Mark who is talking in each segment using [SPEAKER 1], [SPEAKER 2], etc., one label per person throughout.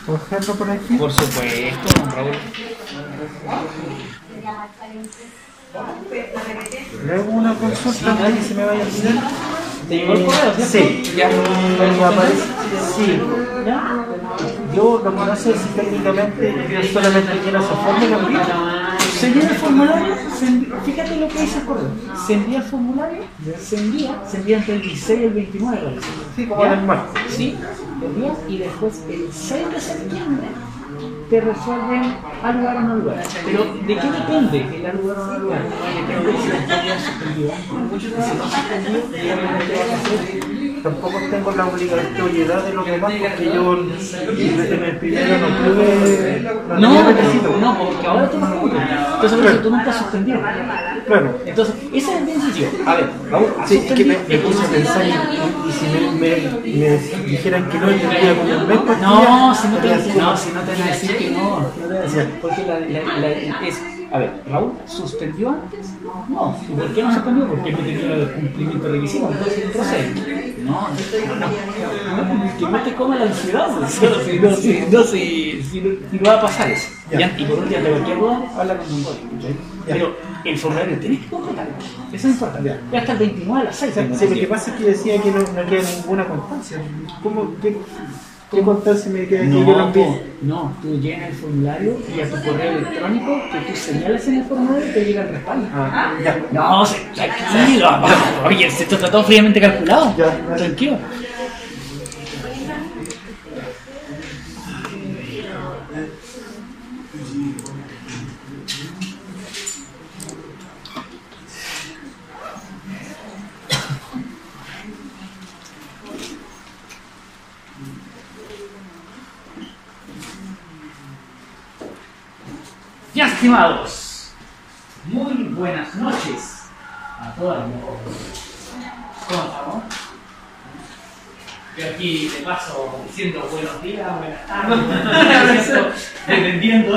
[SPEAKER 1] cogerlo por aquí?
[SPEAKER 2] Por supuesto, don Raúl.
[SPEAKER 1] Le hago una consulta antes que se me vaya a olvidar.
[SPEAKER 2] ¿Te llegó el correo, cierto?
[SPEAKER 1] Sí,
[SPEAKER 2] Ya.
[SPEAKER 1] me aparece. Sí. Yo lo que no sé si técnicamente yo solamente quiero esa fórmula.
[SPEAKER 2] Se envía el formulario, fíjate lo que dice el correo. Se envía el formulario, se envía entre el 16 y el 29, parece.
[SPEAKER 1] Sí, como en el marco.
[SPEAKER 2] Sí, lo envías y después el 6 de septiembre te resuelven al lugar o no lugar. Pero ¿de qué depende el al lugar o no lugar? Depende de si la ya suspendido. Si no suspendido, realmente vas a hacer.
[SPEAKER 1] Tampoco tengo la obligatoriedad de los demás porque yo en el primero no tuve
[SPEAKER 2] no, porque ahora tú no cumples. Entonces por eso tú nunca has suspendido.
[SPEAKER 1] Claro.
[SPEAKER 2] Entonces, ese es bien sencillo. A ver, Raúl,
[SPEAKER 1] sí, es que me puse a pensar y si me dijeran que no, tendría como un mes.
[SPEAKER 2] No, si no te van a decir que no. Porque es. A ver, ¿Raúl suspendió antes? No. ¿Y por qué no suspendió? Porque no tenía el cumplimiento de requisitos. Entonces procede. No, que no te coma la ansiedad. Si no va a pasar eso. ¿Ya? Y por último, de cualquier duda, habla con un código. Pero el formulario tenés que completarlo. Eso es importante. Ya hasta el 29 a las 6.
[SPEAKER 1] Sí, lo que pasa es que decía que no queda ninguna constancia. ¿Cómo? ¿Qué constancia me queda que yo lo envíe?
[SPEAKER 2] No, tú llenas el formulario y a tu correo electrónico que tú señales en el formulario te llega el respaldo.
[SPEAKER 1] Ya.
[SPEAKER 2] No, tranquilo. Oye, esto está todo fríamente calculado.
[SPEAKER 1] Ya,
[SPEAKER 2] tranquilo. Ya, estimados, muy buenas noches a todos. ¿Cómo estamos? Yo aquí de paso diciendo buenos días, buenas tardes, dependiendo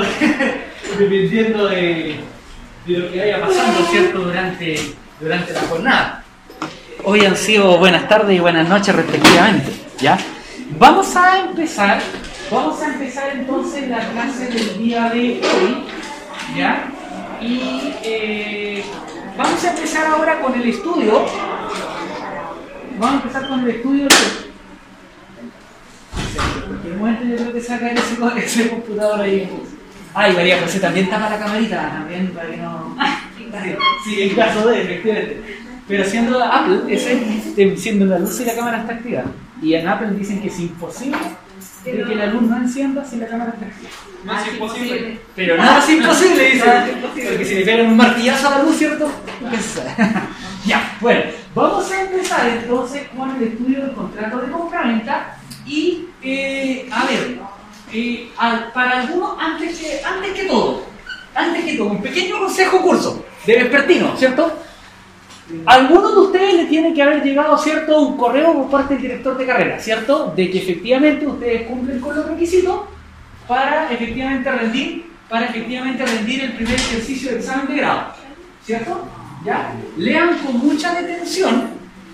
[SPEAKER 2] de lo que vaya pasando, ¿cierto? Durante la jornada. Hoy han sido buenas tardes y buenas noches respectivamente, ¿ya? Vamos a empezar entonces la clase del día de hoy, ¿ya? Y vamos a empezar ahora con el estudio. Vamos a empezar con el estudio. En cualquier momento yo creo que saca ese computador ahí. Y María José también tapa la camarita, también para que no. Sí, en caso de, efectivamente. Pero siendo Apple, siendo la luz y la cámara está activa. Y en Apple dicen que es imposible de que la luz no encienda si la cámara está activa.
[SPEAKER 3] No es imposible.
[SPEAKER 2] Pero nada es imposible, dice. Porque si le pegan un martillazo a la luz, ¿cierto? Ya, bueno, vamos a empezar entonces con el estudio del contrato de compraventa. Y, para algunos, antes que todo, un pequeño consejo curso de vespertino, ¿cierto? Algunos de ustedes le tiene que haber llegado, ¿cierto?, un correo por parte del director de carrera, ¿cierto?, de que efectivamente ustedes cumplen con los requisitos para efectivamente rendir el primer ejercicio de examen de grado, ¿cierto? ¿Ya? Lean con mucha detención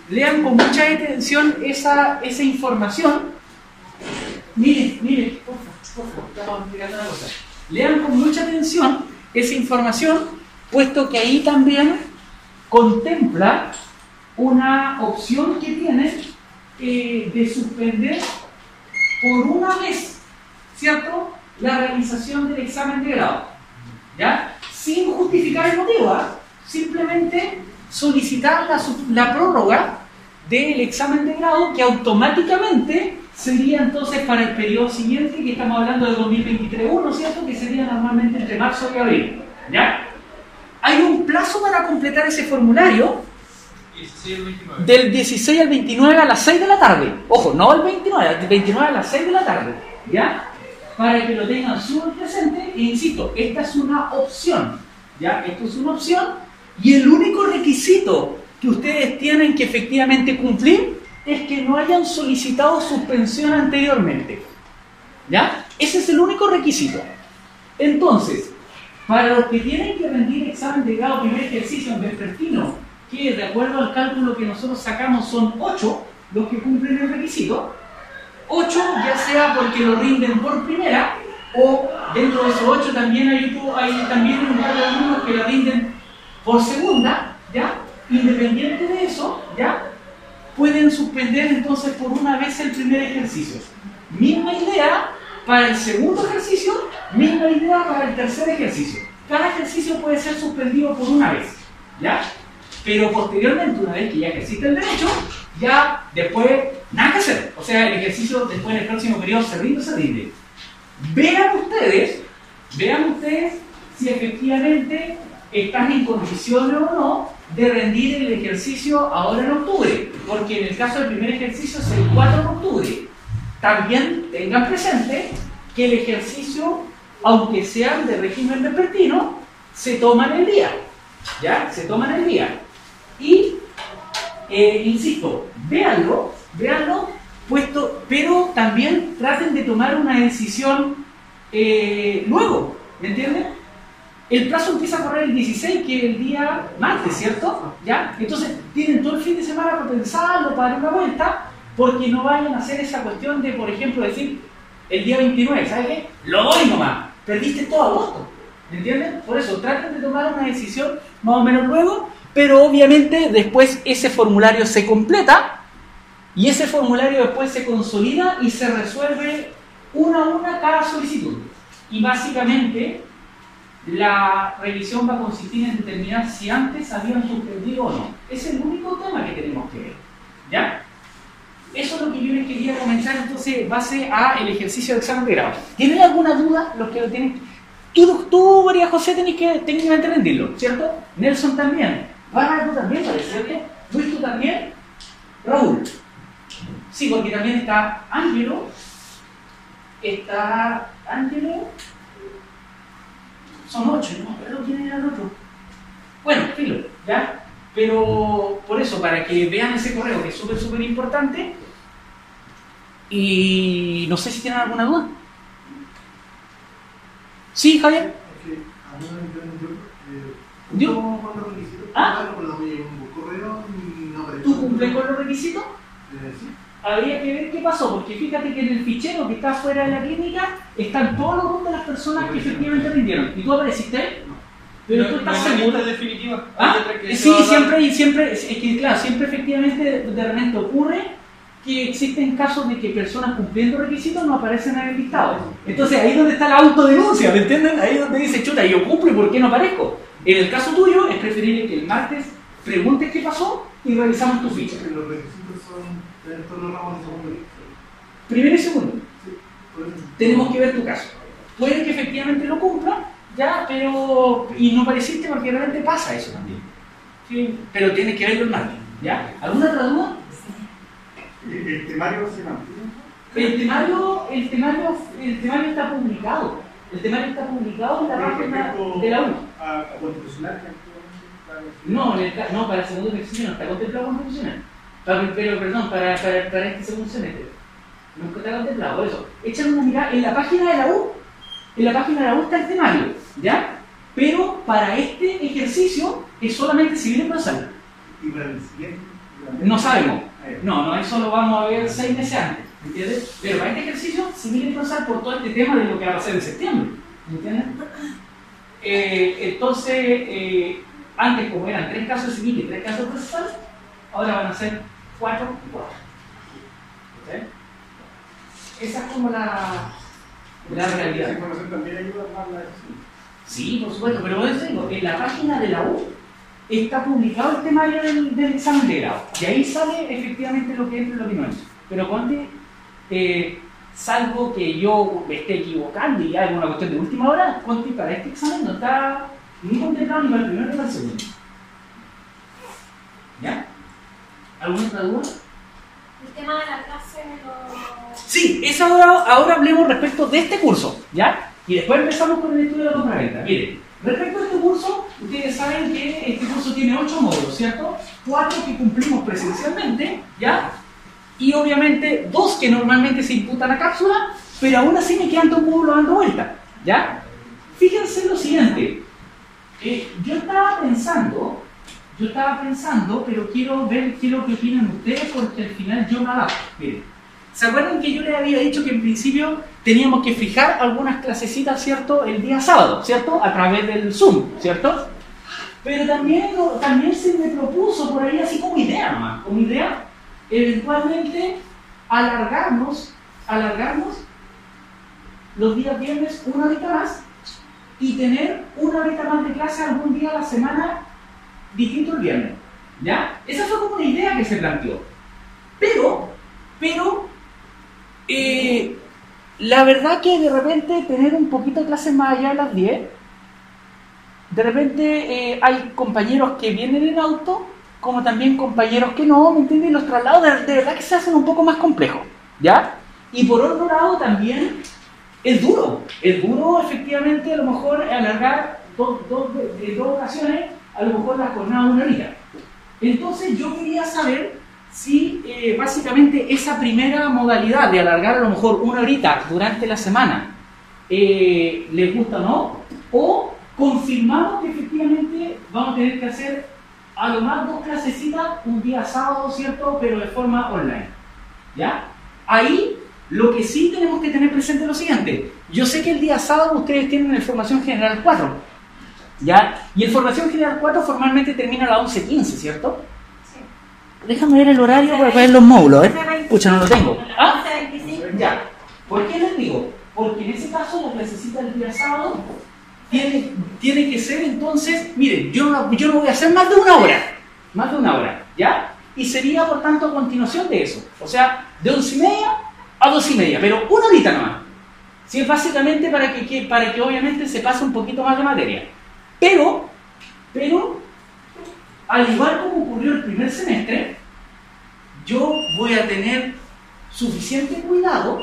[SPEAKER 2] esa información. Miren, por favor, estamos explicando una cosa. Lean con mucha atención esa información, puesto que ahí también contempla una opción que tienen de suspender por una vez, ¿cierto?, la realización del examen de grado, ¿ya? Sin justificar el motivo, simplemente solicitar la prórroga del examen de grado, que automáticamente sería entonces para el periodo siguiente, que estamos hablando de 2023-1, ¿cierto?, que sería normalmente entre marzo y abril, ¿ya? Hay un plazo para completar ese formulario del 16 al 29 a las 6 de la tarde. Ojo, no al 29, al 29 a las 6 de la tarde, ¿ya? Para que lo tengan súper presente. E insisto, esta es una opción, ¿ya? Esto es una opción y el único requisito que ustedes tienen que efectivamente cumplir es que no hayan solicitado suspensión anteriormente, ¿ya? Ese es el único requisito. Entonces, para los que tienen que rendir examen de grado primer ejercicio en vespertino, que de acuerdo al cálculo que nosotros sacamos son 8 los que cumplen el requisito, 8, ya sea porque lo rinden por primera, o dentro de esos 8 también hay también un par de alumnos que lo rinden por segunda, ¿ya? Independiente de eso, ¿ya? Pueden suspender entonces por una vez el primer ejercicio. Misma idea para el segundo ejercicio, misma idea para el tercer ejercicio. Cada ejercicio puede ser suspendido por una vez, ¿ya? Pero posteriormente, una vez que ya ejercita el derecho, ya después nada que hacer. O sea, el ejercicio después en el próximo periodo se rinde o se rinde. Vean ustedes si efectivamente están en condiciones o no de rendir el ejercicio ahora en octubre, porque en el caso del primer ejercicio es el 4 de octubre. También tengan presente que el ejercicio, aunque sean de régimen vespertino, se toman el día, ¿ya? Se toman el día. Y, insisto, véanlo, pero también traten de tomar una decisión luego, ¿me entienden? El plazo empieza a correr el 16, que es el día martes, ¿cierto? ¿Ya? Entonces tienen todo el fin de semana para pensarlo, para dar una vuelta, porque no vayan a hacer esa cuestión de, por ejemplo, decir el día 29, ¿sabes qué? Lo doy nomás, perdiste todo agosto, ¿me entienden? Por eso traten de tomar una decisión más o menos luego, pero obviamente después ese formulario se completa y ese formulario después se consolida y se resuelve una a una cada solicitud. Y básicamente la revisión va a consistir en determinar si antes habían suspendido o no. Es el único tema que tenemos que ver, ¿ya? Eso es lo que yo les quería comentar entonces base a el ejercicio de examen de grado. ¿Tienen alguna duda? Los que lo tienen. Tú María José, tenés que técnicamente rendirlo, ¿cierto? Nelson también. Bárbara, tú también, parece, ¿cierto? Luis, tú también. Raúl. Sí, porque también está Ángelo. Son 8, no me acuerdo quién era el otro. Bueno, filo, ¿ya? Pero por eso, para que vean ese correo, que es súper importante. Y no sé si tienen alguna duda. ¿Sí, Javier? ¿Tú cumples con los requisitos?
[SPEAKER 3] Sí.
[SPEAKER 2] Habría que ver qué pasó, porque fíjate que en el fichero que está fuera de la clínica están todos los nombres de las personas que efectivamente rindieron. ¿Y tú apareciste ahí? Pero tú estás seguro.
[SPEAKER 3] ¿Es definitiva?
[SPEAKER 2] Sí, siempre, es que claro, siempre efectivamente de repente ocurre que existen casos de que personas cumpliendo requisitos no aparecen en el listado. Entonces ahí es donde está la autodenuncia, ¿me entienden? Ahí es donde dice, chuta, yo cumplo y ¿por qué no aparezco? En el caso tuyo es preferible que el martes preguntes qué pasó y revisamos tu ficha.
[SPEAKER 3] Los requisitos son en todos los ramos de segundo.
[SPEAKER 2] Primero y segundo.
[SPEAKER 3] Sí.
[SPEAKER 2] Tenemos que ver tu caso. Puede que efectivamente lo cumpla, ya, pero. Y no pareciste porque realmente pasa eso también. Sí, pero tienes que verlo el martes, ¿ya? ¿Alguna otra duda?
[SPEAKER 3] ¿El temario se mantiene?
[SPEAKER 2] El temario está publicado. El temario está publicado en la página de la U.
[SPEAKER 3] ¿A constitucional?
[SPEAKER 2] No, para el segundo ejercicio no está contemplado constitucional. Perdón, para este segundo semestre. Nunca está contemplado, por eso. Échale una mirada en la página de la U. En la página de la U está el temario, ¿ya? Pero para este ejercicio es solamente civil y procesal.
[SPEAKER 3] ¿Y para el siguiente?
[SPEAKER 2] No sabemos. No, eso lo vamos a ver 6 meses antes, ¿entiendes? Pero para este ejercicio civil y procesal por todo este tema de lo que va a pasar en septiembre, ¿entiendes? Entonces, antes como eran 3 casos civiles y 3 casos procesales, ahora van a ser 4 y 4. ¿Sí? Esa es como la realidad.
[SPEAKER 3] ¿Esa información también ayuda más la decisión?
[SPEAKER 2] Sí, por supuesto, pero por eso digo, en la página de la U está publicado el temario del examen de grado. Y ahí sale efectivamente lo que entra y lo que no entra. Pero Conte, salvo que yo me esté equivocando y haga una cuestión de última hora, Conte para este examen no está ni contemplado ni para el primero ni para el segundo. ¿Ya? ¿Alguna otra duda?
[SPEAKER 4] El tema de la clase
[SPEAKER 2] Sí, es ahora hablemos respecto de este curso, ¿ya? Y después empezamos con el estudio de la compraventa. Miren, respecto a este curso, ustedes saben que este curso tiene 8 módulos, ¿cierto? 4 que cumplimos presencialmente, ¿ya? Y obviamente 2 que normalmente se imputan a cápsula, pero aún así me quedan 2 módulos dando vuelta, ¿ya? Fíjense lo siguiente. Yo estaba pensando, pero quiero ver qué es lo que opinan ustedes porque al final yo me adapto. Miren, ¿Se acuerdan que yo les había dicho que en principio teníamos que fijar algunas clasecitas, ¿cierto? El día sábado, ¿cierto? A través del Zoom, ¿cierto? Pero también se me propuso por ahí así como idea nomás, como idea, eventualmente alargarnos los días viernes una horita más y tener una horita más de clase algún día a la semana distinto el viernes, ¿ya? Esa fue como una idea que se planteó. Pero la verdad que de repente tener un poquito de clase más allá de las 10, de repente hay compañeros que vienen en auto, como también compañeros que no, ¿me entiendes? Los traslados de verdad que se hacen un poco más complejos, ¿ya? Y por otro lado también es duro efectivamente a lo mejor alargar dos ocasiones, a lo mejor la jornada de una horita. Entonces yo quería saber si básicamente esa primera modalidad de alargar a lo mejor una horita durante la semana les gusta o no, o confirmamos que efectivamente vamos a tener que hacer a lo más 2 clasecitas un día sábado, ¿cierto? Pero de forma online, ¿ya? Ahí lo que sí tenemos que tener presente es lo siguiente. Yo sé que el día sábado ustedes tienen el Formación General 4, ¿ya? Y el Formación General 4 formalmente termina a las 11:15, ¿cierto?
[SPEAKER 4] Sí.
[SPEAKER 2] Déjame ver el horario para ver los módulos, ¿eh? Pucha, no lo tengo. ¿Ah?
[SPEAKER 4] 11:25.
[SPEAKER 2] Ya. ¿Por qué les digo? Porque en ese caso la clasecita del día sábado tiene que ser entonces, miren, yo no voy a hacer más de una hora, ¿ya? Y sería por tanto a continuación de eso, o sea, de 11:30 a 2:30, pero una horita nomás. Sí, es básicamente para que obviamente se pase un poquito más de materia. Pero, al igual como ocurrió el primer semestre, yo voy a tener suficiente cuidado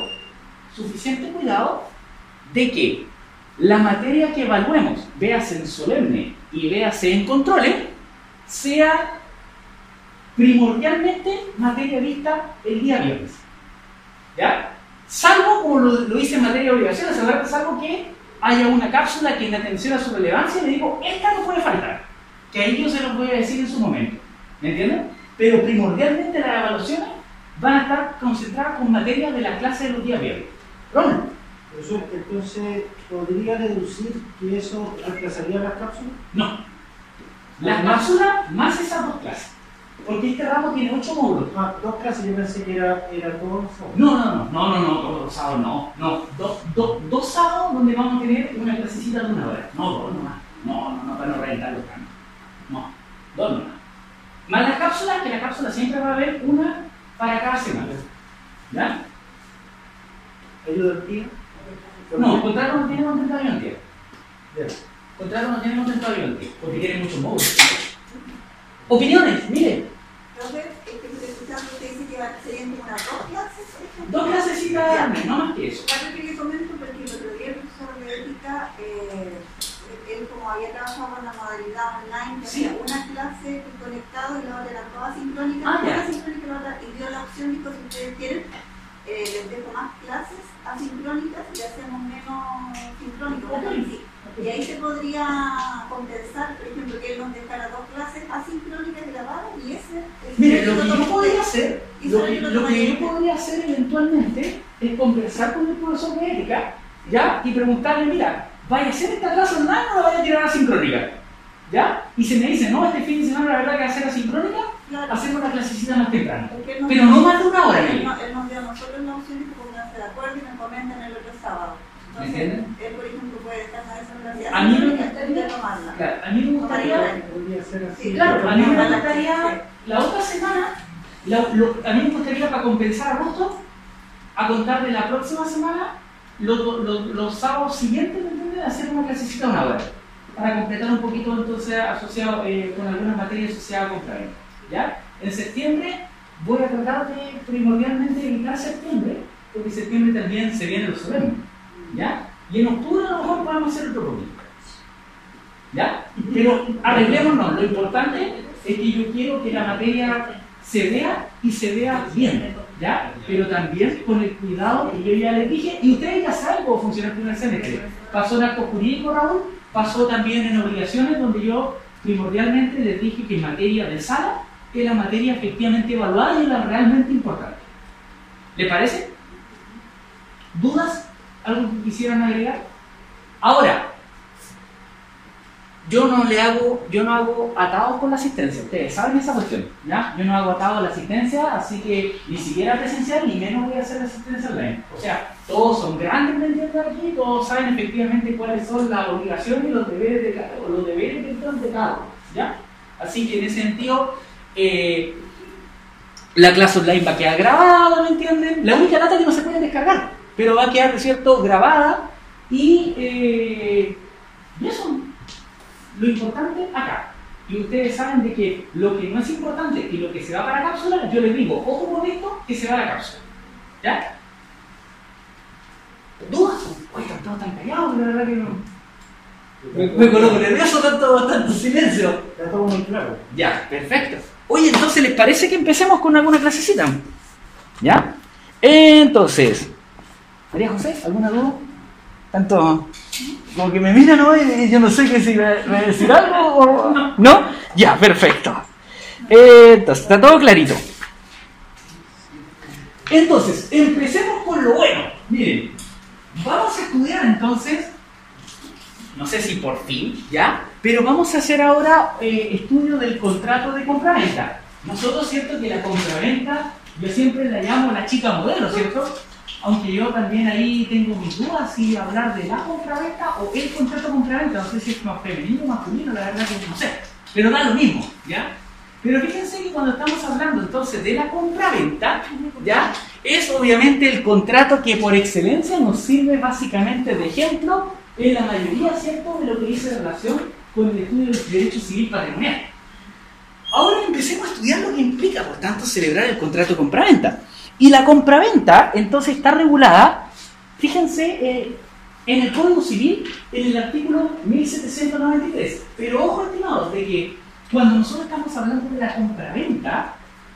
[SPEAKER 2] de que la materia que evaluemos, véase en solemne y véase en controles, sea primordialmente materia vista el día viernes, ¿ya? Salvo, como lo hice en materia de obligaciones, salvo que haya una cápsula que en atención a su relevancia le digo, esta no puede faltar, que ahí yo se los voy a decir en su momento, ¿me entienden? Pero primordialmente las evaluaciones van a estar concentradas con materias de la clase de los días viernes. Ronald.
[SPEAKER 1] Profesor, entonces, ¿podría deducir que eso reemplazaría las cápsulas?
[SPEAKER 2] No. Las cápsulas más esas 2 clases. Porque este ramo tiene 8 módulos.
[SPEAKER 1] 2 clases, yo pensé que era todo los sábados.
[SPEAKER 2] No, todos los sábados no. Dos sábados donde vamos a tener una clasecita de 1 hora. No, 2 nomás. No, para no reventar los cambios. No, 2 nomás. Más las cápsulas, que la cápsula siempre va a haber una para cada semana. ¿Ya?
[SPEAKER 1] ¿Ayuda al día?
[SPEAKER 2] No, contrato no tiene contemplado ayudantía.
[SPEAKER 1] Bien.
[SPEAKER 2] Contrato no tiene contemplado ayudantía, porque tiene muchos módulos. Opiniones, miren.
[SPEAKER 5] Entonces, usted dice que serían como unas 2 clases, por ejemplo.
[SPEAKER 2] 2 clasecitas al mes, no más que eso.
[SPEAKER 5] Claro que le comento porque el otro día el profesor de ética, él como había trabajado con la modalidad online, que
[SPEAKER 2] Sí.
[SPEAKER 5] había una clase conectado y la otra era toda sincrónica,
[SPEAKER 2] Ah, ya.
[SPEAKER 5] una sincrónica la otra, y dio la opción, dijo, si ustedes quieren, les dejo más clases asincrónicas y hacemos menos sincrónicas.
[SPEAKER 2] Ok.
[SPEAKER 5] Sí. Y ahí se podría compensar, por ejemplo, que él nos dejara 2 clases asincrónicas grabadas y ese...
[SPEAKER 2] Mire, lo que yo podría hacer, eventualmente es conversar con el profesor de ética, ¿ya? Y preguntarle, mira, ¿vaya a hacer esta clase online o la vaya a tirar asincrónica? ¿Ya? Y se me dice, no, este fin de semana la verdad que va a ser asincrónica,
[SPEAKER 5] Claro.
[SPEAKER 2] hacemos la clasecita más temprano.
[SPEAKER 5] Porque él nos
[SPEAKER 2] Pero
[SPEAKER 5] dio-
[SPEAKER 2] no más de 1 hora.
[SPEAKER 5] Él,
[SPEAKER 2] Miguel.
[SPEAKER 5] él nos dio a nosotros la opción y pónganse de acuerdo y me comentan el otro sábado.
[SPEAKER 2] ¿Me
[SPEAKER 5] Entonces,
[SPEAKER 2] entienden?
[SPEAKER 5] él, por ejemplo, puede dejar esa clase
[SPEAKER 2] A mí me
[SPEAKER 5] asincrónica
[SPEAKER 2] gustaría-
[SPEAKER 5] y tomarla.
[SPEAKER 2] Claro, a mí me gustaría...
[SPEAKER 1] Podría ser así.
[SPEAKER 5] Sí,
[SPEAKER 2] Claro, a mí me
[SPEAKER 5] Ojalá que
[SPEAKER 2] gustaría la otra semana, a mí me gustaría para compensar agosto, a contar de la próxima semana, los sábados siguientes, ¿me entiendes? Hacer una clasecita de 1 hora, para completar un poquito entonces asociado con algunas materias asociadas con Flavio, ¿ya? En septiembre voy a tratar de primordialmente evitar septiembre, porque en septiembre también se vienen los solemnes, ¿ya? Y en octubre a lo mejor podemos hacer otro poquito. ¿Ya? Pero arreglémonos, lo importante es que yo quiero que la materia se vea y se vea bien, ¿ya? Pero también con el cuidado que yo ya les dije, y ustedes ya saben cómo funciona el primer semestre. Pasó en acto jurídico, Raúl, pasó también en obligaciones, donde yo primordialmente les dije que en materia de sala es la materia efectivamente evaluada y es la realmente importante. ¿Le parece? ¿Dudas? ¿Algo que quisieran agregar? Ahora, yo no hago atados con la asistencia, ustedes saben esa cuestión, ¿ya? Yo no hago atados a la asistencia, así que ni siquiera presencial, ni menos voy a hacer la asistencia online. O sea, todos son grandes entendiendo aquí, todos saben efectivamente cuáles son las obligaciones y los deberes de cada uno, ¿ya? Así que en ese sentido, la clase online va a quedar grabada, ¿me entienden? La única data que no se puede descargar, pero va a quedar, ¿cierto?, grabada y eso. Lo importante acá, y ustedes saben de que lo que no es importante y lo que se va para la cápsula, yo les digo, ojo con esto, que se va a la cápsula. ¿Ya? ¿Dudas? Oye, están todos tan callados, la verdad que no. Me coloco nervioso, tanto silencio.
[SPEAKER 1] Está todo muy claro.
[SPEAKER 2] Ya, perfecto. Oye, entonces, ¿les parece que empecemos con alguna clasecita? ¿Ya? Entonces, María José, ¿alguna duda? Tanto... Como que me miran, ¿no? Y yo no sé qué si me va a decir algo o... ¿No? Ya, perfecto. Entonces, está todo clarito. Entonces, empecemos con lo bueno. Miren, vamos a estudiar entonces, no sé si por fin, ¿ya? Pero vamos a hacer ahora estudio del contrato de compraventa. Nosotros, ¿cierto? Que la compraventa, yo siempre la llamo la chica modelo, ¿cierto? Aunque yo también ahí tengo mis dudas si hablar de la compraventa o el contrato de compraventa, no sé si es más femenino o masculino, la verdad que no sé, pero da lo mismo, ¿ya? Pero fíjense que cuando estamos hablando entonces de la compraventa, ¿ya? Es obviamente el contrato que por excelencia nos sirve básicamente de ejemplo en la mayoría, ¿cierto?, de lo que dice relación con el estudio del derecho civil patrimonial. Ahora empecemos a estudiar lo que implica, por tanto, celebrar el contrato de compraventa. Y la compraventa, entonces, está regulada, fíjense, en el Código Civil, en el artículo 1793. Pero ojo, estimados, de que cuando nosotros estamos hablando de la compraventa,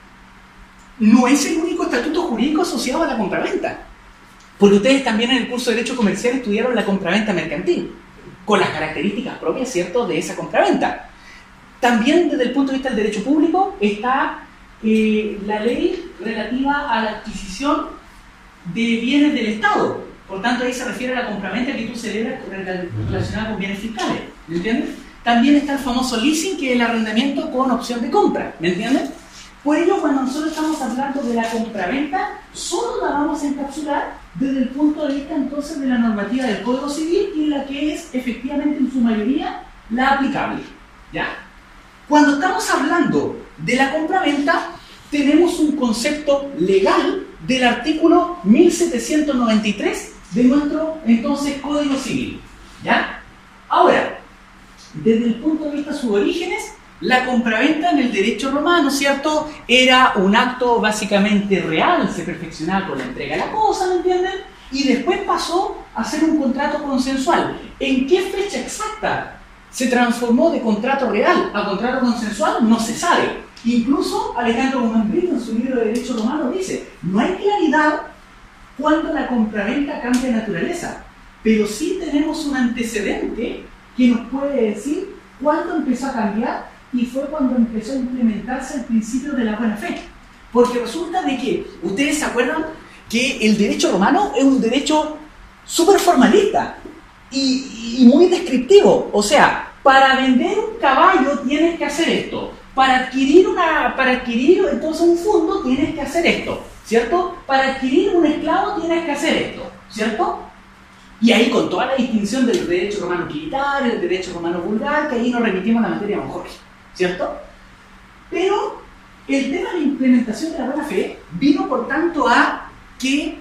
[SPEAKER 2] no es el único estatuto jurídico asociado a la compraventa. Porque ustedes también en el curso de Derecho Comercial estudiaron la compraventa mercantil, con las características propias, ¿cierto?, de esa compraventa. También desde el punto de vista del derecho público está la ley relativa a la adquisición de bienes del Estado. Por tanto, ahí se refiere a la compraventa que tú celebras relacionada con bienes fiscales. ¿Me entiendes? También está el famoso leasing, que es el arrendamiento con opción de compra. ¿Me entiendes? Por ello, cuando nosotros estamos hablando de la compraventa, solo la vamos a encapsular desde el punto de vista entonces de la normativa del Código Civil, y la que es efectivamente en su mayoría la aplicable. ¿Ya? Cuando estamos hablando de la compraventa, tenemos un concepto legal del artículo 1793 de nuestro entonces Código Civil. ¿Ya? Ahora, desde el punto de vista de sus orígenes, la compraventa en el derecho romano, ¿cierto?, era un acto básicamente real, se perfeccionaba con la entrega de la cosa, ¿me entienden? Y después pasó a ser un contrato consensual. ¿En qué fecha exacta se transformó de contrato real a contrato consensual? No se sabe. Incluso Alejandro Guzmán Brito, en su libro de Derecho Romano, dice: no hay claridad cuando la compraventa cambia de naturaleza, pero sí tenemos un antecedente que nos puede decir cuándo empezó a cambiar, y fue cuando empezó a implementarse el principio de la buena fe. Porque resulta de que, ustedes se acuerdan que el derecho romano es un derecho súper formalista y muy descriptivo. O sea, para vender un caballo tienes que hacer esto. Para adquirir entonces un fondo tienes que hacer esto, ¿cierto? Para adquirir un esclavo tienes que hacer esto, ¿cierto? Y ahí con toda la distinción del derecho romano utilitario, del derecho romano vulgar, que ahí nos remitimos a la materia de don Jorge, ¿cierto? Pero el tema de la implementación de la buena fe vino, por tanto, a que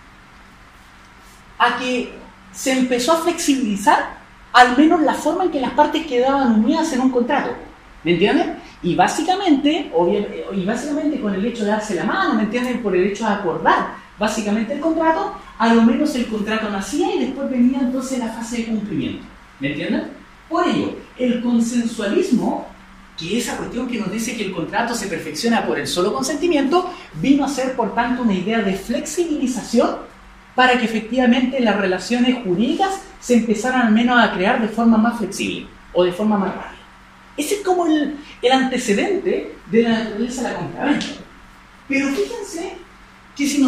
[SPEAKER 2] se empezó a flexibilizar al menos la forma en que las partes quedaban unidas en un contrato. ¿Me entienden? Y básicamente con el hecho de darse la mano, ¿me entienden? Por el hecho de acordar básicamente el contrato, a lo menos el contrato nacía y después venía entonces la fase de cumplimiento. ¿Me entienden? Por ello, el consensualismo, que esa cuestión que nos dice que el contrato se perfecciona por el solo consentimiento, vino a ser, por tanto, una idea de flexibilización para que efectivamente las relaciones jurídicas se empezaran al menos a crear de forma más flexible o de forma más rápida. Ese es como el antecedente de la naturaleza de la compraventa. Pero fíjense que si nosotros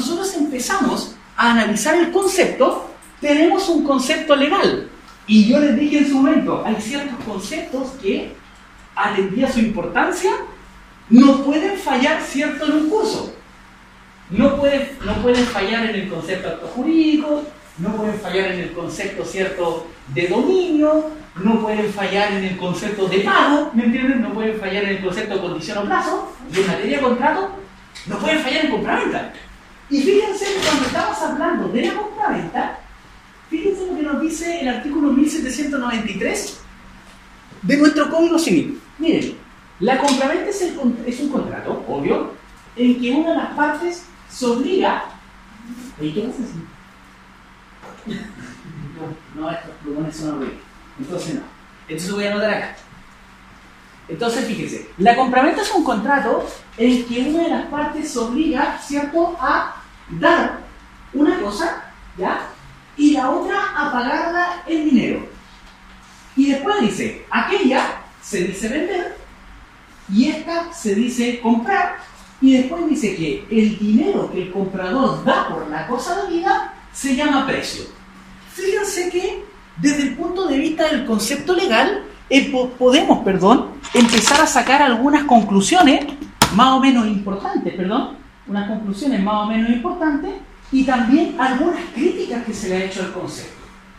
[SPEAKER 2] empezamos a analizar el concepto, tenemos un concepto legal. Y yo les dije en su momento, hay ciertos conceptos que, atendida su importancia, no pueden fallar, ¿cierto?, en un curso. No pueden fallar en el concepto de acto jurídico, no pueden fallar en el concepto, ¿cierto?, de dominio, no pueden fallar en el concepto de pago, ¿me entienden? No pueden fallar en el concepto de condición o plazo, y en materia de contrato, no pueden fallar en compraventa. Y fíjense que cuando estamos hablando de la compraventa, fíjense lo que nos dice el artículo 1793 de nuestro Código Civil. Miren, la compraventa es un contrato, obvio, en que una de las partes se obliga... ¿Y qué pasa así? No, estos plumones son horribles. Entonces no. Entonces voy a anotar acá. Entonces fíjense, la compraventa es un contrato en que una de las partes se obliga, ¿cierto?, a dar una cosa, ¿ya?, y la otra a pagarla en dinero. Y después dice, aquella se dice vender y esta se dice comprar, y después dice que el dinero que el comprador da por la cosa de vida se llama precio. Fíjense que desde el punto de vista del concepto legal podemos empezar a sacar algunas conclusiones más o menos importantes, unas conclusiones más o menos importantes, y también algunas críticas que se le ha hecho al concepto.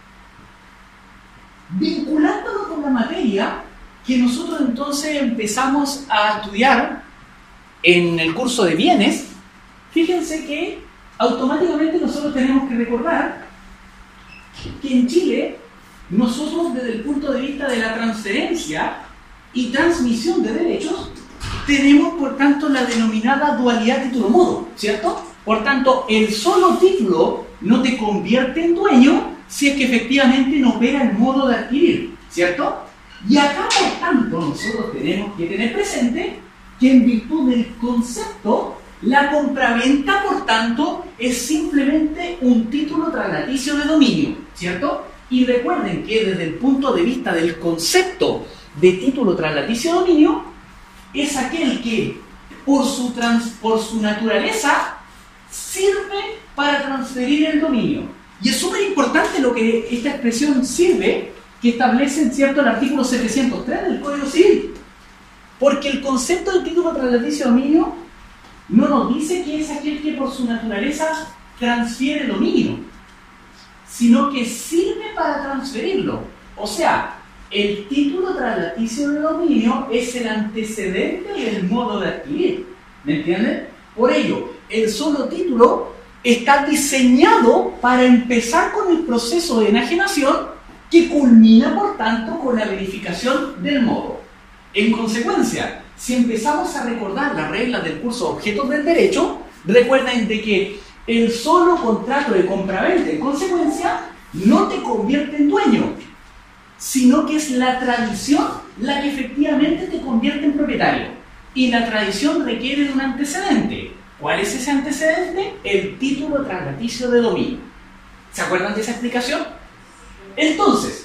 [SPEAKER 2] Vinculándolo con la materia que nosotros entonces empezamos a estudiar en el curso de bienes, fíjense que automáticamente nosotros tenemos que recordar que en Chile nosotros, desde el punto de vista de la transferencia y transmisión de derechos, tenemos por tanto la denominada dualidad título-modo, ¿cierto? Por tanto, el solo título no te convierte en dueño si es que efectivamente no opera el modo de adquirir, ¿cierto? Y acá, por tanto, nosotros tenemos que tener presente que en virtud del concepto, la compraventa, por tanto, es simplemente un título traslaticio de dominio, ¿cierto? Y recuerden que desde el punto de vista del concepto de título traslaticio de dominio, es aquel que, por su naturaleza, sirve para transferir el dominio. Y es súper importante lo que esta expresión sirve, que establece, ¿cierto?, el artículo 703 del Código Civil. Porque el concepto de título traslaticio de dominio no nos dice que es aquel que por su naturaleza transfiere dominio, sino que sirve para transferirlo. O sea, el título traslaticio de dominio es el antecedente del modo de adquirir. ¿Me entienden? Por ello, el solo título está diseñado para empezar con el proceso de enajenación que culmina, por tanto, con la verificación del modo. En consecuencia, si empezamos a recordar las reglas del curso Objetos del Derecho, recuerden de que el solo contrato de compraventa, en consecuencia, no te convierte en dueño, sino que es la tradición la que efectivamente te convierte en propietario. Y la tradición requiere de un antecedente. ¿Cuál es ese antecedente? El título traslaticio de dominio. ¿Se acuerdan de esa explicación? Entonces,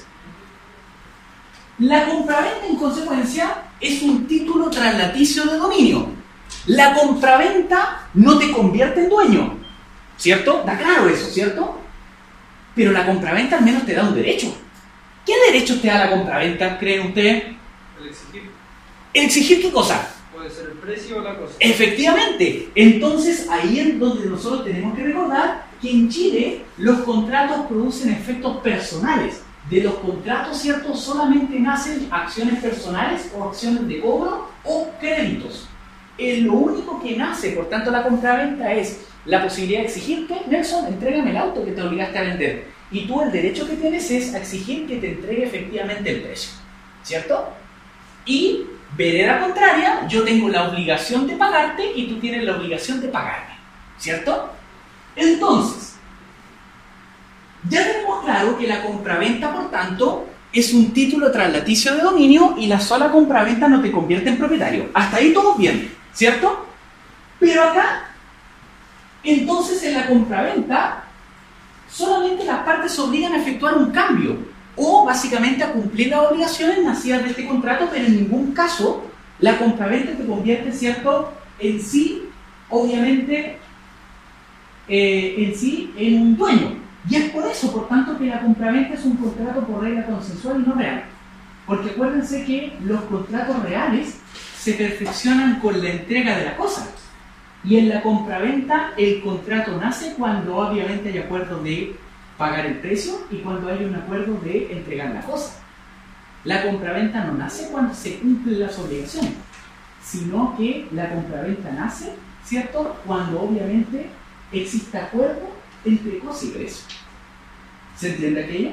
[SPEAKER 2] la compraventa, en consecuencia, es un título traslaticio de dominio. La compraventa no te convierte en dueño, ¿cierto? Da claro eso, ¿cierto? Pero la compraventa al menos te da un derecho. ¿Qué derechos te da la compraventa, creen ustedes?
[SPEAKER 6] El exigir.
[SPEAKER 2] ¿El exigir qué cosa?
[SPEAKER 6] Puede ser el precio o la cosa.
[SPEAKER 2] Efectivamente. Entonces, ahí es donde nosotros tenemos que recordar que en Chile los contratos producen efectos personales. De los contratos, ¿cierto?, solamente nacen acciones personales o acciones de cobro o créditos. Lo único que nace, por tanto, la compraventa es la posibilidad de exigirte, Nelson, entrégame el auto que te obligaste a vender. Y tú el derecho que tienes es a exigir que te entregue efectivamente el precio, ¿cierto? Y, vereda contraria, yo tengo la obligación de pagarte y tú tienes la obligación de pagarme, ¿cierto? Entonces, ya tenemos claro que la compraventa, por tanto, es un título traslaticio de dominio y la sola compraventa no te convierte en propietario. Hasta ahí todo bien, ¿cierto? Pero acá, entonces en la compraventa, solamente las partes se obligan a efectuar un cambio o básicamente a cumplir las obligaciones nacidas de este contrato, pero en ningún caso la compraventa te convierte, ¿cierto?, en sí, obviamente, en sí en un dueño. Y es por eso, por tanto, que la compraventa es un contrato por regla consensual y no real. Porque acuérdense que los contratos reales se perfeccionan con la entrega de la cosa. Y en la compraventa el contrato nace cuando obviamente hay acuerdo de pagar el precio y cuando hay un acuerdo de entregar la cosa. La compraventa no nace cuando se cumplen las obligaciones, sino que la compraventa nace, ¿cierto?, cuando obviamente existe acuerdo entre cosa y precio. ¿Se entiende aquello?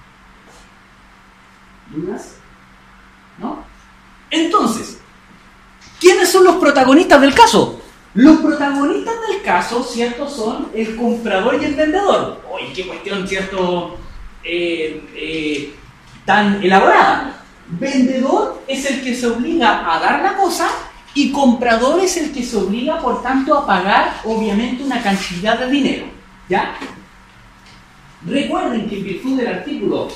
[SPEAKER 2] ¿Dudas? ¿No? Entonces, ¿quiénes son los protagonistas del caso? Los protagonistas del caso, ¿cierto?, son el comprador y el vendedor. ¡Uy, qué cuestión, ¿cierto?, tan elaborada! Vendedor es el que se obliga a dar la cosa y comprador es el que se obliga, por tanto, a pagar, obviamente, una cantidad de dinero. ¿Ya? Recuerden que en virtud del artículo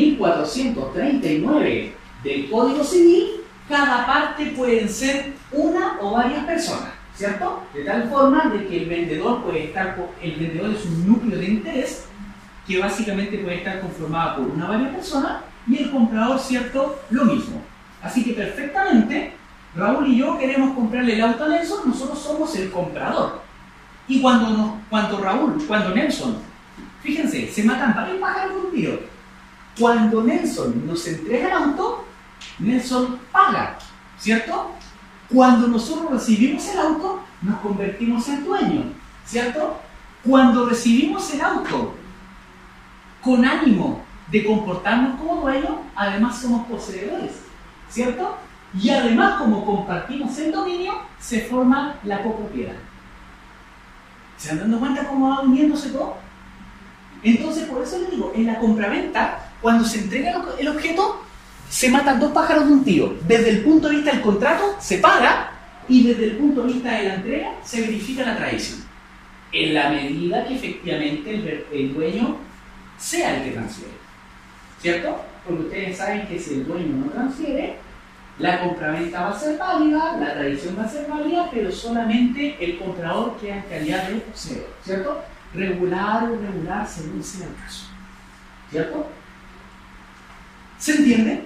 [SPEAKER 2] 1439 del Código Civil, cada parte pueden ser una o varias personas, ¿cierto? De tal forma de que el vendedor es un núcleo de interés que básicamente puede estar conformado por una o varias personas y el comprador, ¿cierto?, lo mismo. Así que perfectamente, Raúl y yo queremos comprarle el auto a Nelson, nosotros somos el comprador. Y cuando Nelson, fíjense, se matan varios pájaros de un tiro. Cuando Nelson nos entrega el auto, Nelson paga, ¿cierto? Cuando nosotros recibimos el auto, nos convertimos en dueños, ¿cierto? Cuando recibimos el auto con ánimo de comportarnos como dueños, además somos poseedores, ¿cierto? Y además, como compartimos el dominio, se forma la copropiedad. ¿Se han dado cuenta cómo va uniéndose todo? Entonces, por eso les digo, en la compraventa, cuando se entrega el objeto, se matan dos pájaros de un tiro. Desde el punto de vista del contrato, se paga, y desde el punto de vista de la entrega, se verifica la tradición. En la medida que efectivamente el dueño sea el que transfiere. ¿Cierto? Porque ustedes saben que si el dueño no transfiere, la compraventa va a ser válida, la tradición va a ser válida, pero solamente el comprador queda en calidad de poseedor, ¿cierto? Regular o irregular según sea el caso, ¿cierto? ¿Se entiende?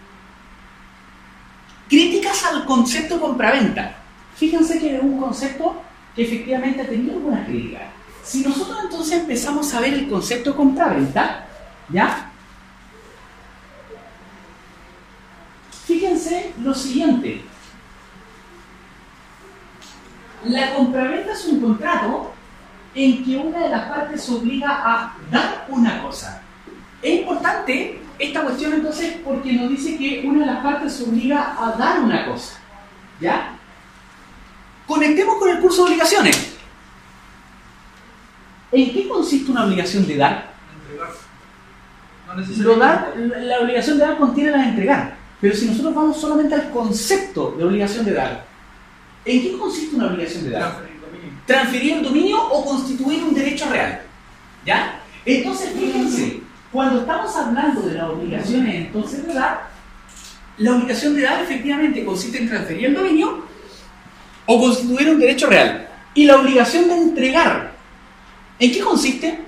[SPEAKER 2] Críticas al concepto compraventa. Fíjense que es un concepto que efectivamente ha tenido algunas críticas. Si nosotros entonces empezamos a ver el concepto compraventa, ¿ya? Fíjense lo siguiente. La compraventa es un contrato en que una de las partes se obliga a dar una cosa. Es importante esta cuestión entonces porque nos dice que una de las partes se obliga a dar una cosa. ¿Ya? Conectemos con el curso de obligaciones. ¿En qué consiste una obligación de dar?
[SPEAKER 6] Entregar. No necesariamente.
[SPEAKER 2] La obligación de dar contiene la de entregar. Pero si nosotros vamos solamente al concepto de obligación de dar, ¿en qué consiste una obligación de dar? Transferir el dominio o constituir un derecho real. ¿Ya? Entonces, fíjense, cuando estamos hablando de las obligaciones entonces de dar, la obligación de dar efectivamente consiste en transferir el dominio o constituir un derecho real. Y la obligación de entregar, ¿en qué consiste?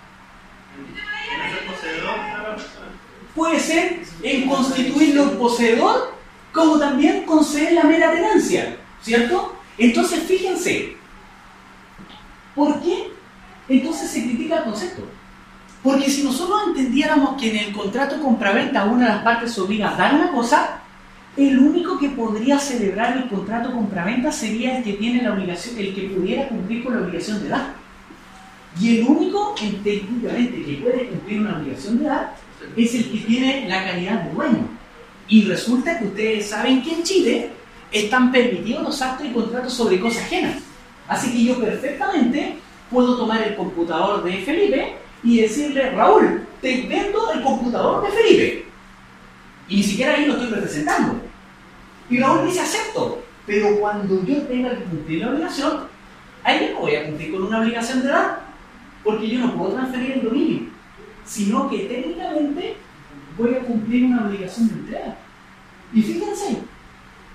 [SPEAKER 2] Puede ser en constituirlo en poseedor, como también conceder la mera tenencia, ¿cierto? Entonces, fíjense, ¿por qué entonces se critica el concepto? Porque si nosotros entendiéramos que en el contrato compraventa una de las partes se obliga a dar una cosa, el único que podría celebrar el contrato compraventa sería el que tiene la obligación, el que pudiera cumplir con la obligación de dar. Y el único, técnicamente, que puede cumplir una obligación de dar es el que tiene la calidad de dueño. Y resulta que ustedes saben que en Chile están permitidos los actos y contratos sobre cosas ajenas. Así que yo perfectamente puedo tomar el computador de Felipe y decirle, Raúl, te vendo el computador de Felipe. Y ni siquiera ahí lo estoy representando. Y Raúl dice, acepto. Pero cuando yo tenga que cumplir la obligación, ahí no voy a cumplir con una obligación de dar, porque yo no puedo transferir el dominio, sino que técnicamente voy a cumplir una obligación de entrega. Y fíjense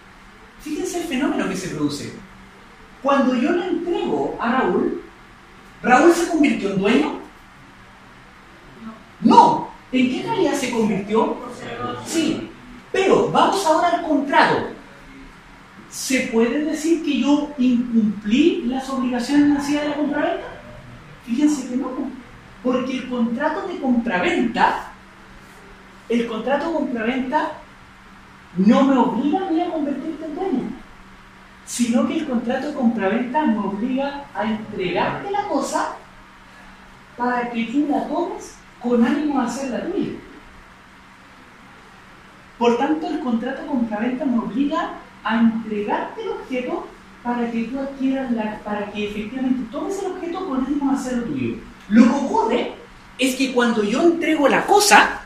[SPEAKER 2] el fenómeno que se produce. Cuando yo le entrego a Raúl, ¿Raúl se convirtió en dueño? No. ¿En qué calidad se convirtió? Sí. Pero vamos ahora al contrato. ¿Se puede decir que yo incumplí las obligaciones nacidas de la compraventa? Fíjense que no. Porque el contrato de compraventa no me obliga a mí a convertirte en dueño, sino que el contrato de compraventa me obliga a entregarte la cosa para que tú la tomes con ánimo de hacerla tuya. Por tanto, el contrato de compraventa me obliga a entregarte el objeto para que tú adquieras para que efectivamente tomes el objeto con ánimo de hacerlo tuyo. Lo que ocurre es que cuando yo entrego la cosa,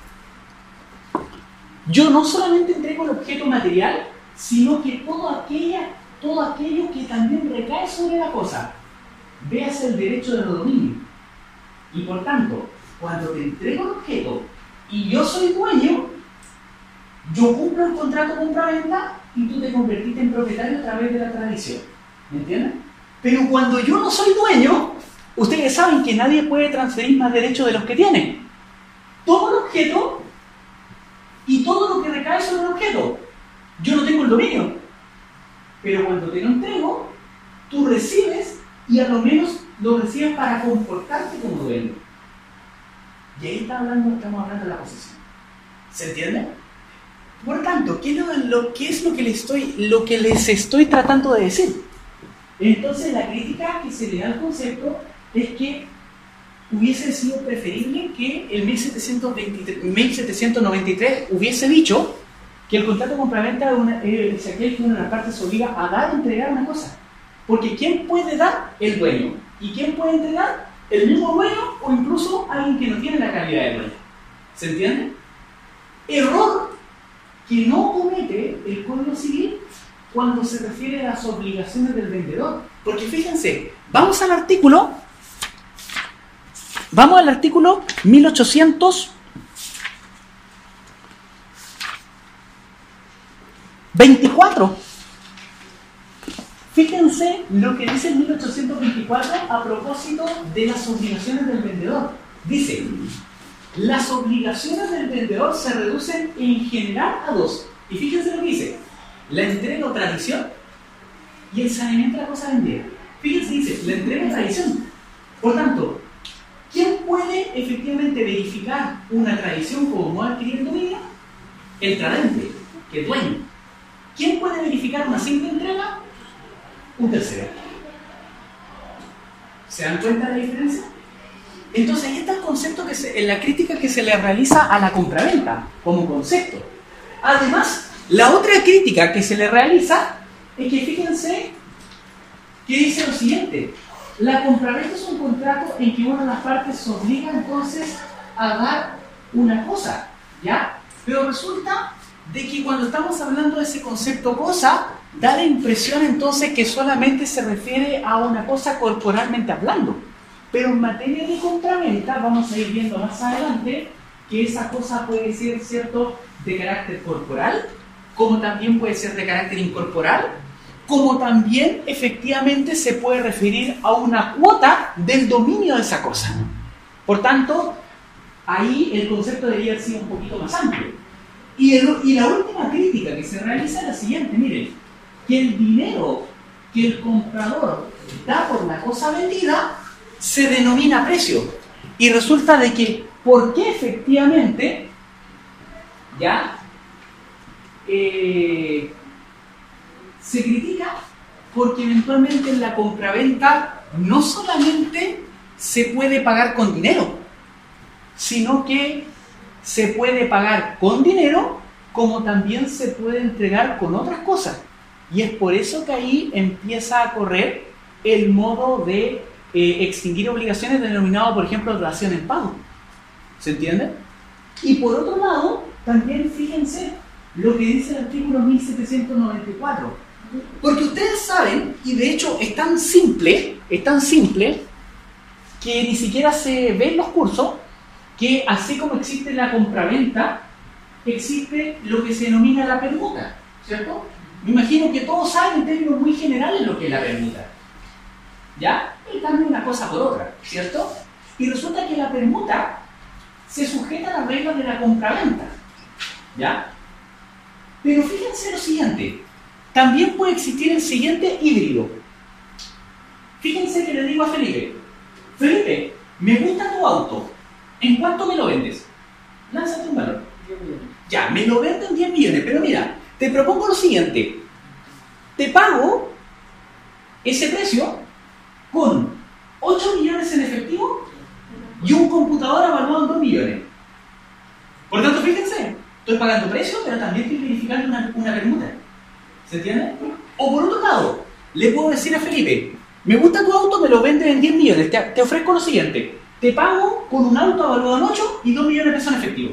[SPEAKER 2] yo no solamente entrego el objeto material, sino que todo aquello que también recae sobre la cosa. Véase el derecho de dominio. Y por tanto, cuando te entrego el objeto y yo soy dueño, yo cumplo el contrato de compraventa y tú te convertiste en propietario a través de la tradición. ¿Me entienden? Pero cuando yo no soy dueño, ustedes saben que nadie puede transferir más derechos de los que tiene. Todo el objeto y todo lo que recae sobre el objeto. Yo no tengo el dominio. Pero cuando te lo entrego, tú recibes y a lo menos lo recibes para comportarte como dueño. Y ahí estamos hablando de la posesión. ¿Se entiende? Por tanto, ¿qué es lo que les estoy tratando de decir? Entonces, la crítica que se le da al concepto es que hubiese sido preferible que en 1793 hubiese dicho que el contrato de compraventa es aquel que una de las partes se obliga a dar o entregar una cosa. Porque ¿quién puede dar? El dueño. ¿Y quién puede entregar? El mismo dueño o incluso alguien que no tiene la calidad de dueño. ¿Se entiende? Error que no comete el Código Civil cuando se refiere a las obligaciones del vendedor. Porque fíjense, vamos al artículo 1824. Fíjense lo que dice el 1824 a propósito de las obligaciones del vendedor. Dice: las obligaciones del vendedor se reducen en general a dos. Y fíjense lo que dice: la entrega o tradición y el saneamiento de la cosa vendida. Fíjense, dice, la entrega o tradición. Por tanto, ¿quién puede efectivamente verificar una tradición como no adquirir el dominio? El tradente, que es dueño. ¿Quién puede verificar una simple entrega? Un tercero. ¿Se dan cuenta de la diferencia? Entonces ahí está el concepto en la crítica que se le realiza a la compraventa como concepto. Además, la otra crítica que se le realiza es que fíjense que dice lo siguiente: la compraventa es un contrato en que una de las partes se obliga entonces a dar una cosa, ¿ya? Pero resulta de que cuando estamos hablando de ese concepto cosa, da la impresión entonces que solamente se refiere a una cosa corporalmente hablando. Pero en materia de compraventa, vamos a ir viendo más adelante que esa cosa puede ser, ¿cierto?, de carácter corporal, como también puede ser de carácter incorporal, como también efectivamente se puede referir a una cuota del dominio de esa cosa. Por tanto, ahí el concepto debería haber sido un poquito más amplio. Y la última crítica que se realiza es la siguiente: miren, que el dinero que el comprador da por la cosa vendida se denomina precio. Y resulta de que, ¿por qué efectivamente ya se critica? Porque eventualmente en la compraventa no solamente se puede pagar con dinero, sino que se puede pagar con dinero como también se puede entregar con otras cosas. Y es por eso que ahí empieza a correr el modo de extinguir obligaciones denominado, por ejemplo, dación en pago. ¿Se entiende? Y por otro lado, también fíjense lo que dice el artículo 1794. Porque ustedes saben, y de hecho es tan simple que ni siquiera se ve en los cursos, que así como existe la compraventa, existe lo que se denomina la permuta, ¿cierto? Me imagino que todos saben en términos muy generales lo que es la permuta. ¿Ya? El cambio de una cosa por otra, ¿cierto? Y resulta que la permuta se sujeta a las reglas de la compraventa, ¿ya? Pero fíjense lo siguiente, también puede existir el siguiente híbrido. Fíjense que le digo a Felipe, Felipe, me gusta tu auto, ¿en cuánto me lo vendes? Lánzate un valor.
[SPEAKER 6] 10 millones.
[SPEAKER 2] Ya, me lo venden 10 millones, pero mira, te propongo lo siguiente, te pago ese precio con 8 millones en efectivo y un computador evaluado en 2 millones. Por tanto, fíjense, estoy pagando precio, pero también estoy verificando una permuta. ¿Se entiende? O por otro lado, le puedo decir a Felipe, me gusta tu auto, me lo vendes en 10 millones, te ofrezco lo siguiente, te pago con un auto evaluado en 8 y 2 millones de pesos en efectivo.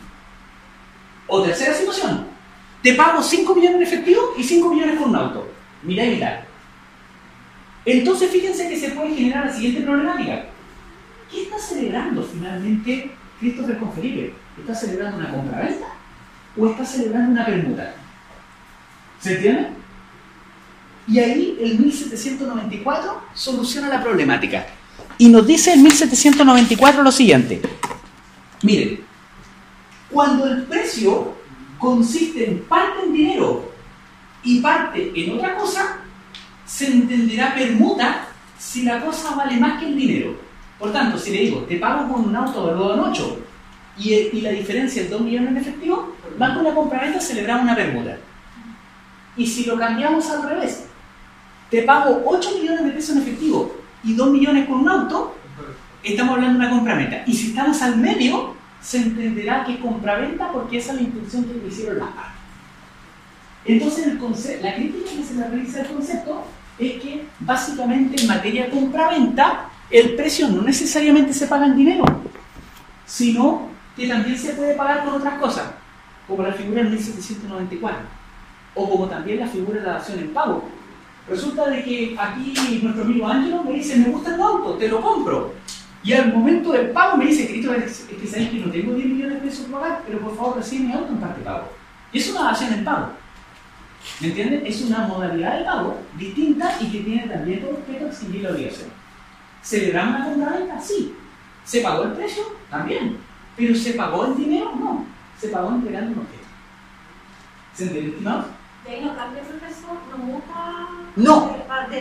[SPEAKER 2] O tercera situación, te pago 5 millones en efectivo y 5 millones con un auto. Mirá y mirá. Entonces fíjense que se puede generar la siguiente problemática. ¿Qué está celebrando finalmente Christopher con Felipe? ¿Está celebrando una compraventa o está celebrando una permuta? ¿Se entiende? Y ahí el 1794 soluciona la problemática. Y nos dice el 1794 lo siguiente. Miren, cuando el precio consiste en parte en dinero y parte en otra cosa, se entenderá permuta si la cosa vale más que el dinero. Por tanto, si le digo, te pago con un auto evaluado en 8 y la diferencia es 2 millones en efectivo, más con la compraventa celebramos una permuta. Y si lo cambiamos al revés, te pago 8 millones de pesos en efectivo y 2 millones con un auto, estamos hablando de una compraventa. Y si estamos al medio, se entenderá que es compraventa porque esa es la intención que le hicieron las partes. Entonces, la crítica que se le realiza al concepto es que básicamente en materia de compraventa el precio no necesariamente se paga en dinero, sino que también se puede pagar con otras cosas, como la figura del 1794, o como también la figura de la dación en pago. Resulta de que aquí nuestro amigo Ángelo me dice, me gusta el auto, te lo compro. Y al momento del pago me dice, Cristo, es que sabes que no tengo 10 millones de pesos para pagar, pero por favor recibe mi auto en parte pago. Y es una dación en pago. ¿Me entienden? Es una modalidad de pago distinta y que tiene también por objeto extinguir la obligación. ¿Celebramos una compraventa? Sí. ¿Se pagó el precio? También. ¿Pero se pagó el dinero? No. Se pagó entregando un objeto. ¿Se entiende, estimados?
[SPEAKER 4] De ahí no cambia, profesor, no muta.
[SPEAKER 2] No.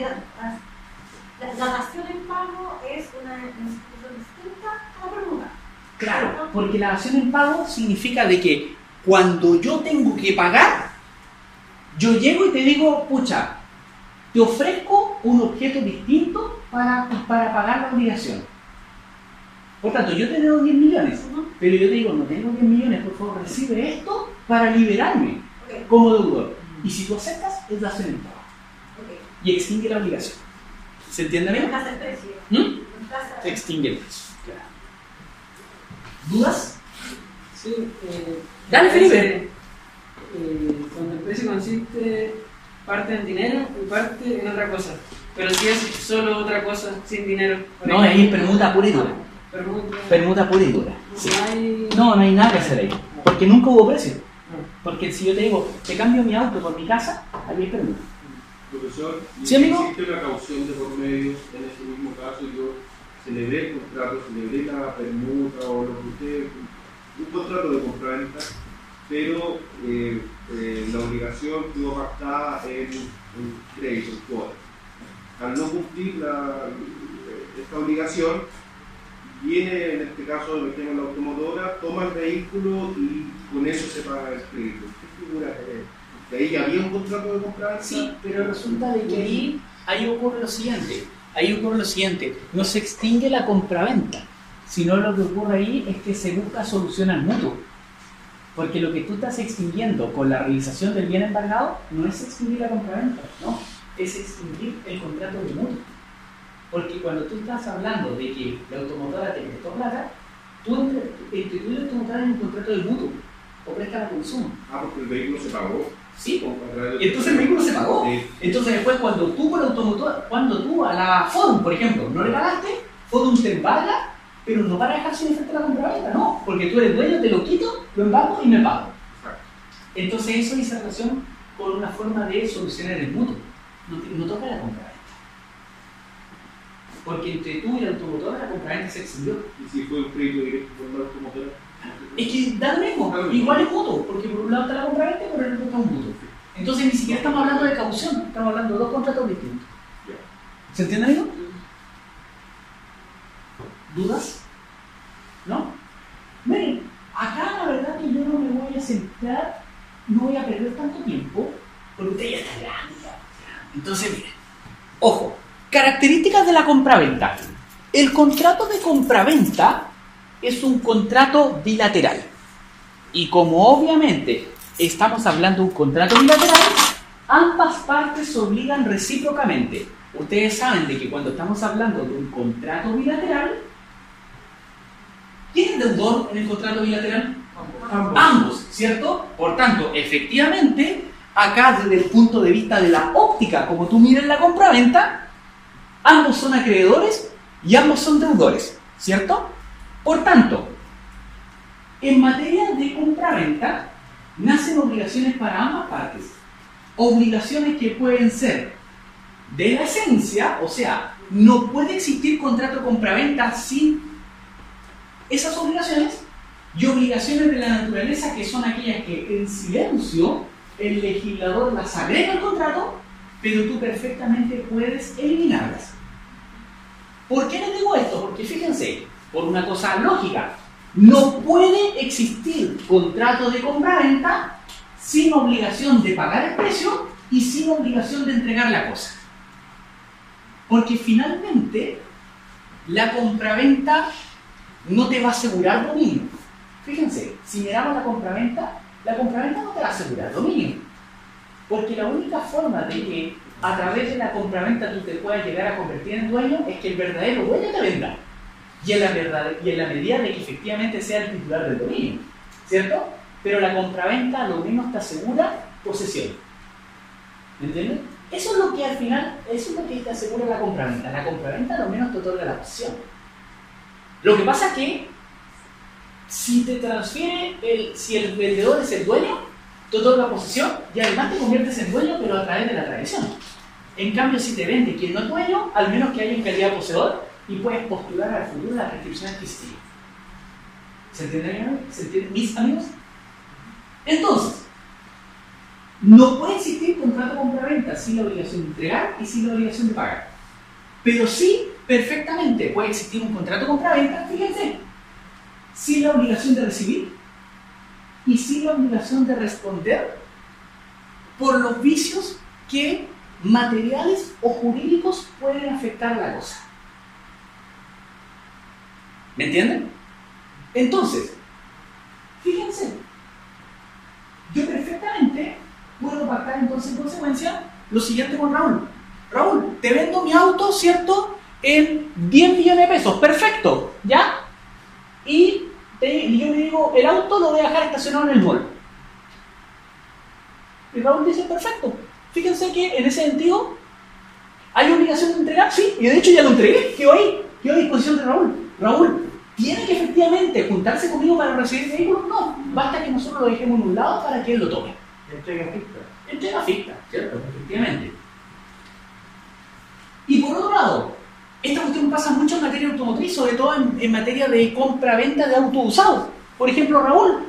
[SPEAKER 4] La dación en pago es una institución distinta a la permuta.
[SPEAKER 2] Claro, porque la dación en pago significa de que cuando yo tengo que pagar, yo llego y te digo, pucha, te ofrezco un objeto distinto para pagar la obligación. Por tanto, yo te debo 10 millones, pero yo te digo, no tengo 10 millones, por favor, recibe esto para liberarme como deudor. Y si tú aceptas, es dación en pago. Y extingue la obligación. ¿Se entiende bien?
[SPEAKER 4] Reemplaza el precio.
[SPEAKER 2] Se extingue el precio. Claro. ¿Dudas?
[SPEAKER 6] Sí.
[SPEAKER 2] Dale, Felipe.
[SPEAKER 6] Cuando el precio consiste parte en dinero y parte en otra cosa. Pero si es solo otra cosa, sin dinero.
[SPEAKER 2] No, ahí es permuta pura y dura. Permuta pura y dura. Sí. No hay nada que hacer ahí. Porque nunca hubo precio. Porque si yo te digo, te cambio mi auto por mi casa, ahí es permuta.
[SPEAKER 7] Profesor,
[SPEAKER 2] ¿sí, amigo?
[SPEAKER 7] existe una caución de por medio, en ese mismo caso yo celebré el contrato, celebré la permuta o lo que usted, un contrato de compraventa, pero la obligación quedó pactada en crédito, en cuota. Al no cumplir esta obligación, viene en este caso, metemos la automotora, toma el vehículo y con eso se paga el crédito. ¿Qué figura es? ¿De ahí ya había un contrato de compraventa?
[SPEAKER 2] Sí, pero resulta de que ahí ocurre lo siguiente, no se extingue la compraventa, sino lo que ocurre ahí es que se busca solución al mutuo. Porque lo que tú estás extinguiendo con la realización del bien embargado no es extinguir la compraventa, no, es extinguir el contrato de mutuo. Porque cuando tú estás hablando de que la automotora te prestó plata, tú entre tú y la automotora hay un contrato de mutuo, o presta a consumo.
[SPEAKER 7] Ah, porque el vehículo se pagó.
[SPEAKER 2] Sí, entonces el vehículo se pagó. Sí. Entonces después cuando tú por automotor, cuando tú a la Fodum, por ejemplo, no le pagaste, Fodum te embarga, pero no para dejar sin efecto la compraventa, no, porque tú eres dueño, te lo quito, lo embargo y me pago. Entonces eso dice relación con una forma de solucionar el mutuo, no toca la compraventa. porque entre tú y la automotora la compraventa se extendió.
[SPEAKER 7] ¿Y si fue un crédito directo por una automotora?
[SPEAKER 2] Es que da lo mismo, igual es mutuo, porque por un lado está la compraventa y por el otro está un mutuo. Entonces ni siquiera estamos hablando de caución, estamos hablando de dos contratos distintos. ¿Se entiende, amigo? ¿Dudas? ¿No? Miren, acá la verdad que yo no me voy a centrar, no voy a perder tanto tiempo, porque usted ya está grande. Entonces, miren, ojo, características de la compraventa. El contrato de compraventa es un contrato bilateral. Y como obviamente estamos hablando de un contrato bilateral, ambas partes se obligan recíprocamente. Ustedes saben de que cuando estamos hablando de un contrato bilateral, ¿quién es deudor en el contrato bilateral? Ambos, ¿cierto? Por tanto, efectivamente, acá desde el punto de vista de la óptica, como tú miras la compraventa, ambos son acreedores y ambos son deudores, ¿cierto? Por tanto, en materia de compraventa, nacen obligaciones para ambas partes. Obligaciones que pueden ser de la esencia, o sea, no puede existir contrato de compraventa sin esas obligaciones, y obligaciones de la naturaleza que son aquellas que en silencio el legislador las agrega al contrato, pero tú perfectamente puedes eliminarlas. ¿Por qué les digo esto? Porque fíjense, por una cosa lógica, no puede existir contrato de compraventa sin obligación de pagar el precio y sin obligación de entregar la cosa. Porque finalmente la compraventa no te va a asegurar dominio. Fíjense, si miramos la compraventa no te va a asegurar dominio. Porque la única forma de que a través de la compraventa tú te puedas llegar a convertir en dueño es que el verdadero dueño te venda. Y en la medida de que efectivamente sea el titular del dominio, ¿cierto? Pero la compraventa lo menos te asegura posesión. ¿Me entiendes? Eso es lo que al final, eso es lo que te asegura la compraventa. La compraventa lo menos te otorga la posesión. Lo que pasa es que si te transfiere, si el vendedor es el dueño, te otorga posesión y además te conviertes en dueño, pero a través de la tradición. En cambio, si te vende quien no es dueño, al menos que haya en calidad poseedor y puedes postular al futuro la restricción adquisitiva. ¿Se entiende, mis amigos? Entonces, no puede existir contrato de compraventa sin la obligación de entregar y sin la obligación de pagar. Pero sí, perfectamente puede existir un contrato de compraventa, fíjense, sin la obligación de recibir y sin la obligación de responder por los vicios que materiales o jurídicos pueden afectar a la cosa. ¿Me entienden? Entonces, fíjense, yo perfectamente puedo pactar entonces en consecuencia lo siguiente con Raúl. Raúl, te vendo mi auto, ¿cierto? En 10 millones de pesos, perfecto, ¿ya? Y yo le digo, el auto lo voy a dejar estacionado en el mall. Y Raúl dice, perfecto. Fíjense que en ese sentido, ¿hay obligación de entregar? Sí, y de hecho ya lo entregué, quedó a disposición de Raúl. Raúl, ¿tiene que efectivamente juntarse conmigo para recibir el vehículo? No, basta que nosotros lo dejemos en un lado para que él lo tome.
[SPEAKER 1] Entrega ficta.
[SPEAKER 2] Entrega ficta, ¿cierto? Efectivamente. Y por otro lado, esta cuestión pasa mucho en materia automotriz, sobre todo en materia de compra-venta de autos usados. Por ejemplo, Raúl,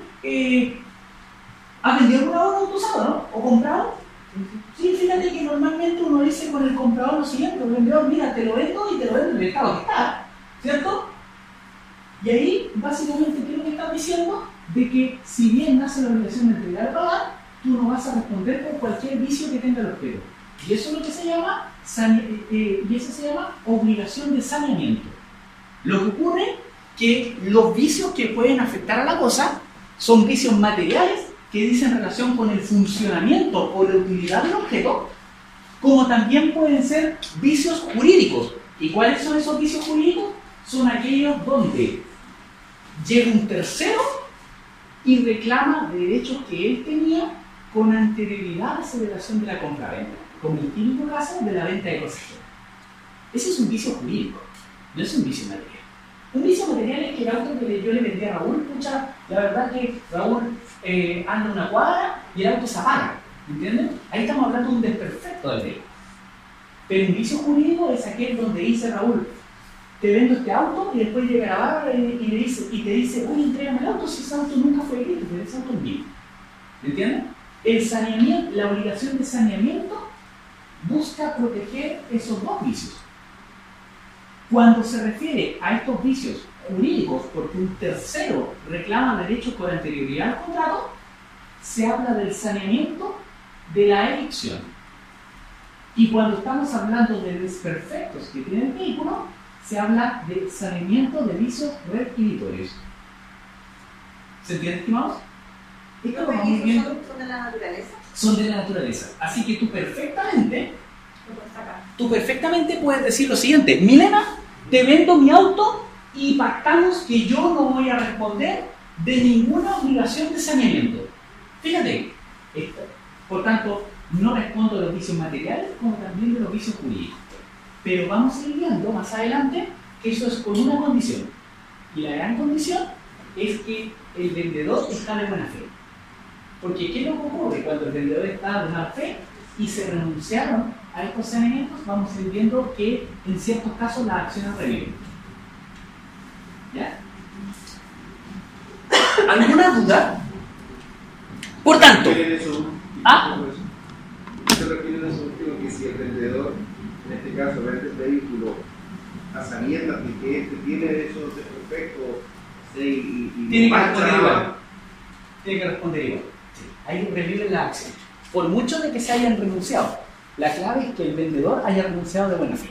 [SPEAKER 2] ¿has vendido alguna auto usado, no? ¿O comprado? Sí, fíjate que normalmente uno dice con el comprador lo siguiente, el vendedor, mira, te lo vendo y te lo vendo en el estado que está, ¿cierto? Y ahí, básicamente, ¿qué es lo que están diciendo? De que si bien nace la obligación de entregar o pagar, tú no vas a responder por cualquier vicio que tenga el objeto. Y eso es lo que se llama, obligación de saneamiento. Lo que ocurre es que los vicios que pueden afectar a la cosa son vicios materiales que dicen relación con el funcionamiento o la utilidad del objeto, como también pueden ser vicios jurídicos. ¿Y cuáles son esos vicios jurídicos? Son aquellos donde llega un tercero y reclama derechos que él tenía con anterioridad a la celebración de la compraventa, como el típico caso de la venta de cosas. Ese es un vicio jurídico, no es un vicio material. Un vicio material es que el auto que yo le vendí a Raúl, pucha, la verdad que Raúl anda una cuadra y el auto se apaga, ¿entienden? Ahí estamos hablando de un desperfecto del vehículo. Pero un vicio jurídico es aquel donde dice Raúl, te vendo este auto, y después llega la Bárbara y te dice, oye, entrégame el auto, si ese auto nunca fue gris, ese auto es mío. ¿Me entienden? El saneamiento, la obligación de saneamiento busca proteger esos dos vicios. Cuando se refiere a estos vicios jurídicos, porque un tercero reclama derechos con anterioridad al contrato, se habla del saneamiento de la evicción. Y cuando estamos hablando de desperfectos que tiene el vehículo, se habla de saneamiento de vicios requisitorios. ¿Se entiende, estimados? Esto va muy bien.
[SPEAKER 5] ¿Son de la naturaleza?
[SPEAKER 2] Son de la naturaleza. Así que tú perfectamente puedes decir lo siguiente: Milena, te vendo mi auto y pactamos que yo no voy a responder de ninguna obligación de saneamiento. Fíjate, por tanto, no respondo de los vicios materiales como también de los vicios jurídicos. Pero vamos a ir viendo más adelante que eso es con una condición. Y la gran condición es que el vendedor está de buena fe. Porque ¿qué es lo que ocurre cuando el vendedor está de mala fe y se renunciaron a estos saneamientos? Vamos a ir viendo que en ciertos casos las acciones reviven. ¿Ya? ¿Alguna duda? Por tanto,
[SPEAKER 7] ¿Se refiere a eso último, que si el vendedor, en este caso, vende el vehículo a sabiendas de que este tiene esos desperfectos y
[SPEAKER 2] tiene que
[SPEAKER 7] marcha,
[SPEAKER 2] responder igual. Tiene que responder igual. Sí. Ahí reviven la acción. Por mucho de que se hayan renunciado, la clave es que el vendedor haya renunciado de buena fe.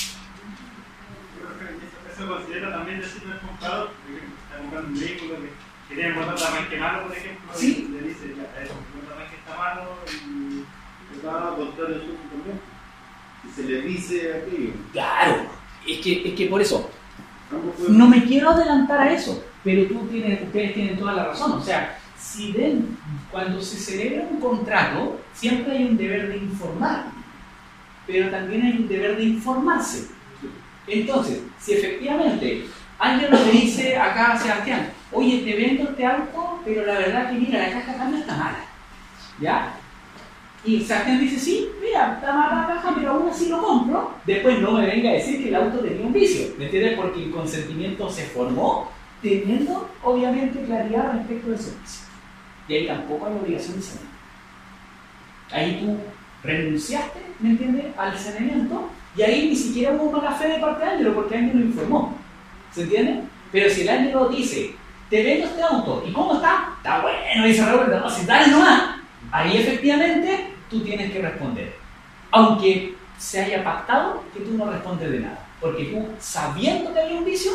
[SPEAKER 3] Eso considera también decirle al comprador, por ejemplo, está comprando un vehículo que tiene el motor de arranque malo, por ejemplo,
[SPEAKER 2] ¿Sí?
[SPEAKER 3] y le dice, ya, el motor de arranque está malo y
[SPEAKER 7] va a contar el suyo también. Y se le dice aquello.
[SPEAKER 2] Claro, es que por eso, no me quiero adelantar a eso, pero ustedes tienen toda la razón. O sea, cuando se celebra un contrato, siempre hay un deber de informar, pero también hay un deber de informarse. Entonces, si efectivamente alguien le dice acá a Sebastián, oye, te vendo este auto, pero la verdad que mira, la caja cambio está mala, ¿ya? Y Sebastián dice, sí, mira, está mala la caja, pero aún así lo compro. Después no me venga a decir que el auto tenía un vicio, ¿me entiendes? Porque el consentimiento se formó teniendo, obviamente, claridad respecto de ese vicio. Y ahí tampoco hay obligación de saneamiento. Ahí tú renunciaste, ¿me entiendes?, al saneamiento, y ahí ni siquiera hubo mala fe de parte de Ángelo, porque Ángelo lo informó. ¿Se entiende? Pero si el Ángelo dice, te vendo este auto, ¿y cómo está? Está bueno, dice Roberto, no, si dale nomás. Ahí efectivamente tú tienes que responder. Aunque se haya pactado que tú no respondes de nada. Porque tú, sabiendo que había un vicio,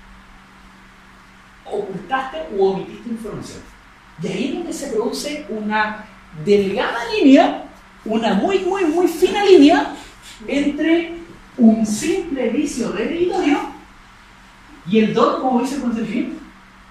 [SPEAKER 2] ocultaste u omitiste información. Y ahí es donde se produce una delgada línea, una muy, muy, muy fina línea entre un simple vicio reditorio y el dolo como vicio consentimiento.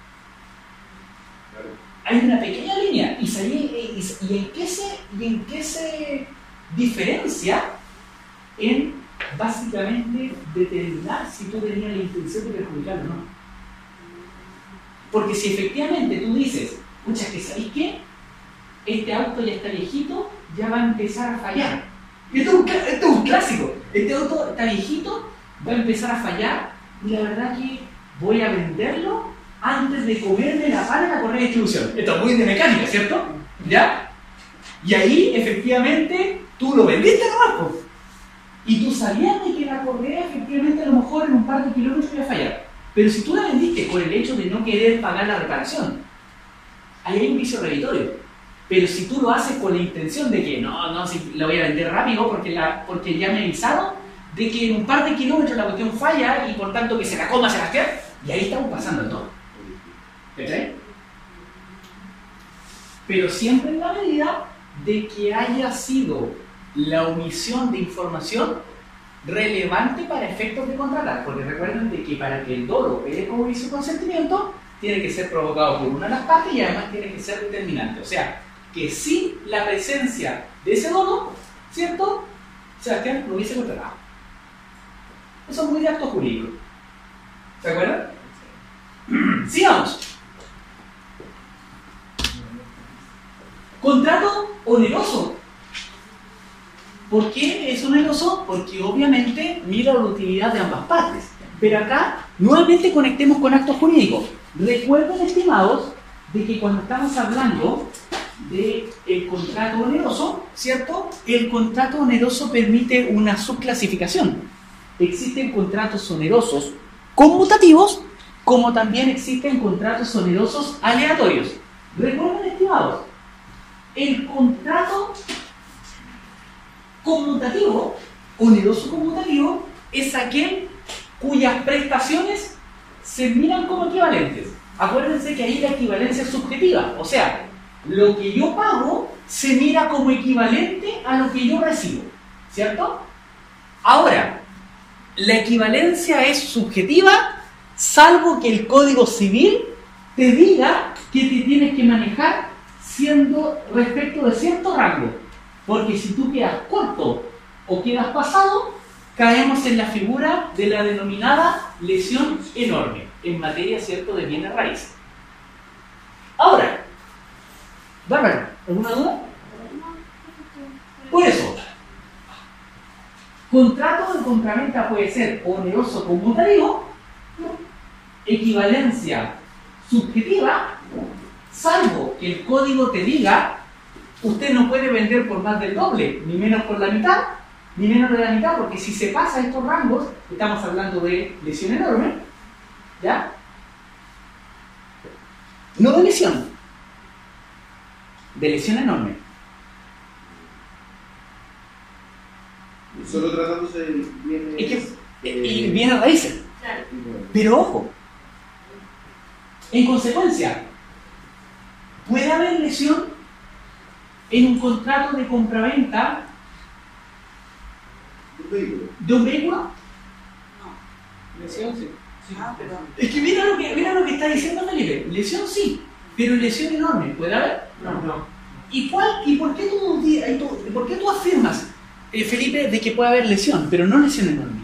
[SPEAKER 2] Hay una pequeña línea. ¿Y en qué se diferencia? En básicamente determinar si tú tenías la intención de perjudicarlo o no. Porque si efectivamente tú dices, pucha, que ¿sabéis qué? Este auto ya está viejito, ya va a empezar a fallar. Esto es un clásico. Este auto está viejito, va a empezar a fallar, y la verdad que voy a venderlo antes de comerme la pala en la correa de distribución. Esto es muy de mecánica, ¿cierto? ¿Ya? Y ahí, efectivamente, tú lo vendiste nomás, pues. Y tú sabías de que la correa, efectivamente, a lo mejor en un par de kilómetros iba a fallar. Pero si tú la vendiste por el hecho de no querer pagar la reparación, ahí hay un vicio reditorio. Pero si tú lo haces con la intención de que no, si la voy a vender rápido porque ya me avisaron de que en un par de kilómetros la cuestión falla y por tanto que se la coma Sebastián, y ahí estamos pasando en todo. ¿Entiendes? Pero siempre en la medida de que haya sido la omisión de información relevante para efectos de contratar. Porque recuerden de que para que el dolo pelee como vicio consentimiento, tiene que ser provocado por una de las partes y además tiene que ser determinante. O sea, que sin la presencia de ese dolo, ¿cierto?, Sebastián lo hubiese contratado. Eso es muy de acto jurídico. ¿Se acuerdan? Sigamos. Contrato oneroso. ¿Por qué es oneroso? Porque obviamente mira la utilidad de ambas partes. Pero acá, nuevamente conectemos con actos jurídicos. Recuerden, estimados, de que cuando estamos hablando del contrato oneroso, ¿cierto? El contrato oneroso permite una subclasificación. Existen contratos onerosos conmutativos, como también existen contratos onerosos aleatorios. Recuerden, estimados, el contrato conmutativo, oneroso conmutativo, es aquel cuyas prestaciones se miran como equivalentes. Acuérdense que ahí la equivalencia es subjetiva, o sea, lo que yo pago se mira como equivalente a lo que yo recibo, ¿cierto? Ahora, la equivalencia es subjetiva, salvo que el Código Civil te diga que te tienes que manejar siendo respecto de cierto rango, porque si tú quedas corto o quedas pasado, caemos en la figura de la denominada lesión enorme en materia, ¿cierto?, de bienes raíces. Ahora, Bárbara, ¿alguna duda? Por eso, contrato de compraventa puede ser oneroso conmutativo, equivalencia subjetiva, salvo que el código te diga, usted no puede vender por más del doble, ni menos por la mitad, ni menos de la mitad, porque si se pasa estos rangos, estamos hablando de lesión enorme, ¿ya? No de lesión enorme.
[SPEAKER 7] Solo tratándose de bienes...
[SPEAKER 2] Y bienes raíces.
[SPEAKER 5] Claro.
[SPEAKER 2] Pero ojo, en consecuencia, puede haber lesión en un contrato de compraventa de un vehículo.
[SPEAKER 5] No.
[SPEAKER 6] Lesión, sí.
[SPEAKER 5] Ah, perdón.
[SPEAKER 2] Es que mira lo que está diciendo Felipe. Lesión sí, pero lesión enorme, ¿puede haber?
[SPEAKER 6] No.
[SPEAKER 2] ¿Y por qué tú afirmas, Felipe, de que puede haber lesión, pero no lesión enorme?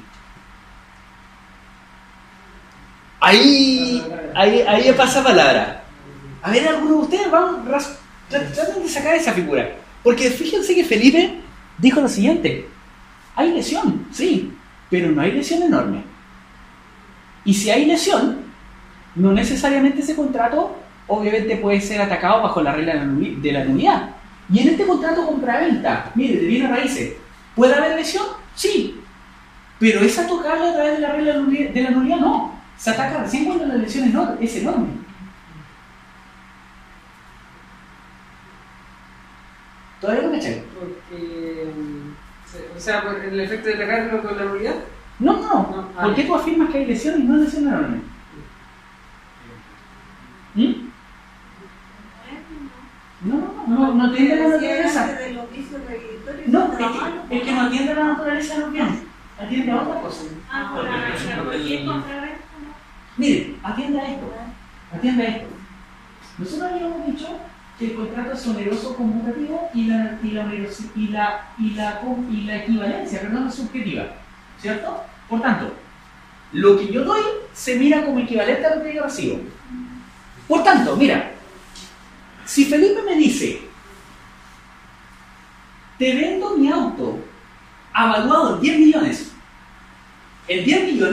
[SPEAKER 2] Ahí pasa palabra. A ver, algunos de ustedes traten de sacar esa figura. Porque fíjense que Felipe dijo lo siguiente: hay lesión, sí, pero no hay lesión enorme. Y si hay lesión, no necesariamente ese contrato obviamente puede ser atacado bajo la regla de la nulidad. Y en este contrato compraventa, mire, de bienes raíces, ¿puede haber lesión? Sí, pero es atacable a través de la regla de la nulidad, no. Se ataca recién cuando la lesión es enorme. ¿Todavía no cachai?
[SPEAKER 6] Porque, o sea, por el efecto de atacarlo con la nulidad.
[SPEAKER 2] No. ¿Por qué tú afirmas que hay lesión y no lesión enorme? No atiende a la naturaleza.
[SPEAKER 5] De los vicios rehabilitatorios,
[SPEAKER 2] No,
[SPEAKER 5] trabajo,
[SPEAKER 2] es que no atiende a la naturaleza de los bienes, atiende a otra cosa.
[SPEAKER 4] ¿Por qué comprar esto?
[SPEAKER 2] Mire, atiende a esto. Nosotros habíamos dicho que el contrato es oneroso conmutativo y la equivalencia, perdón, es subjetiva, ¿cierto? Por tanto, lo que yo doy se mira como equivalente a lo que yo recibo. Por tanto, mira, si Felipe me dice, te vendo mi auto avaluado en 10 millones, y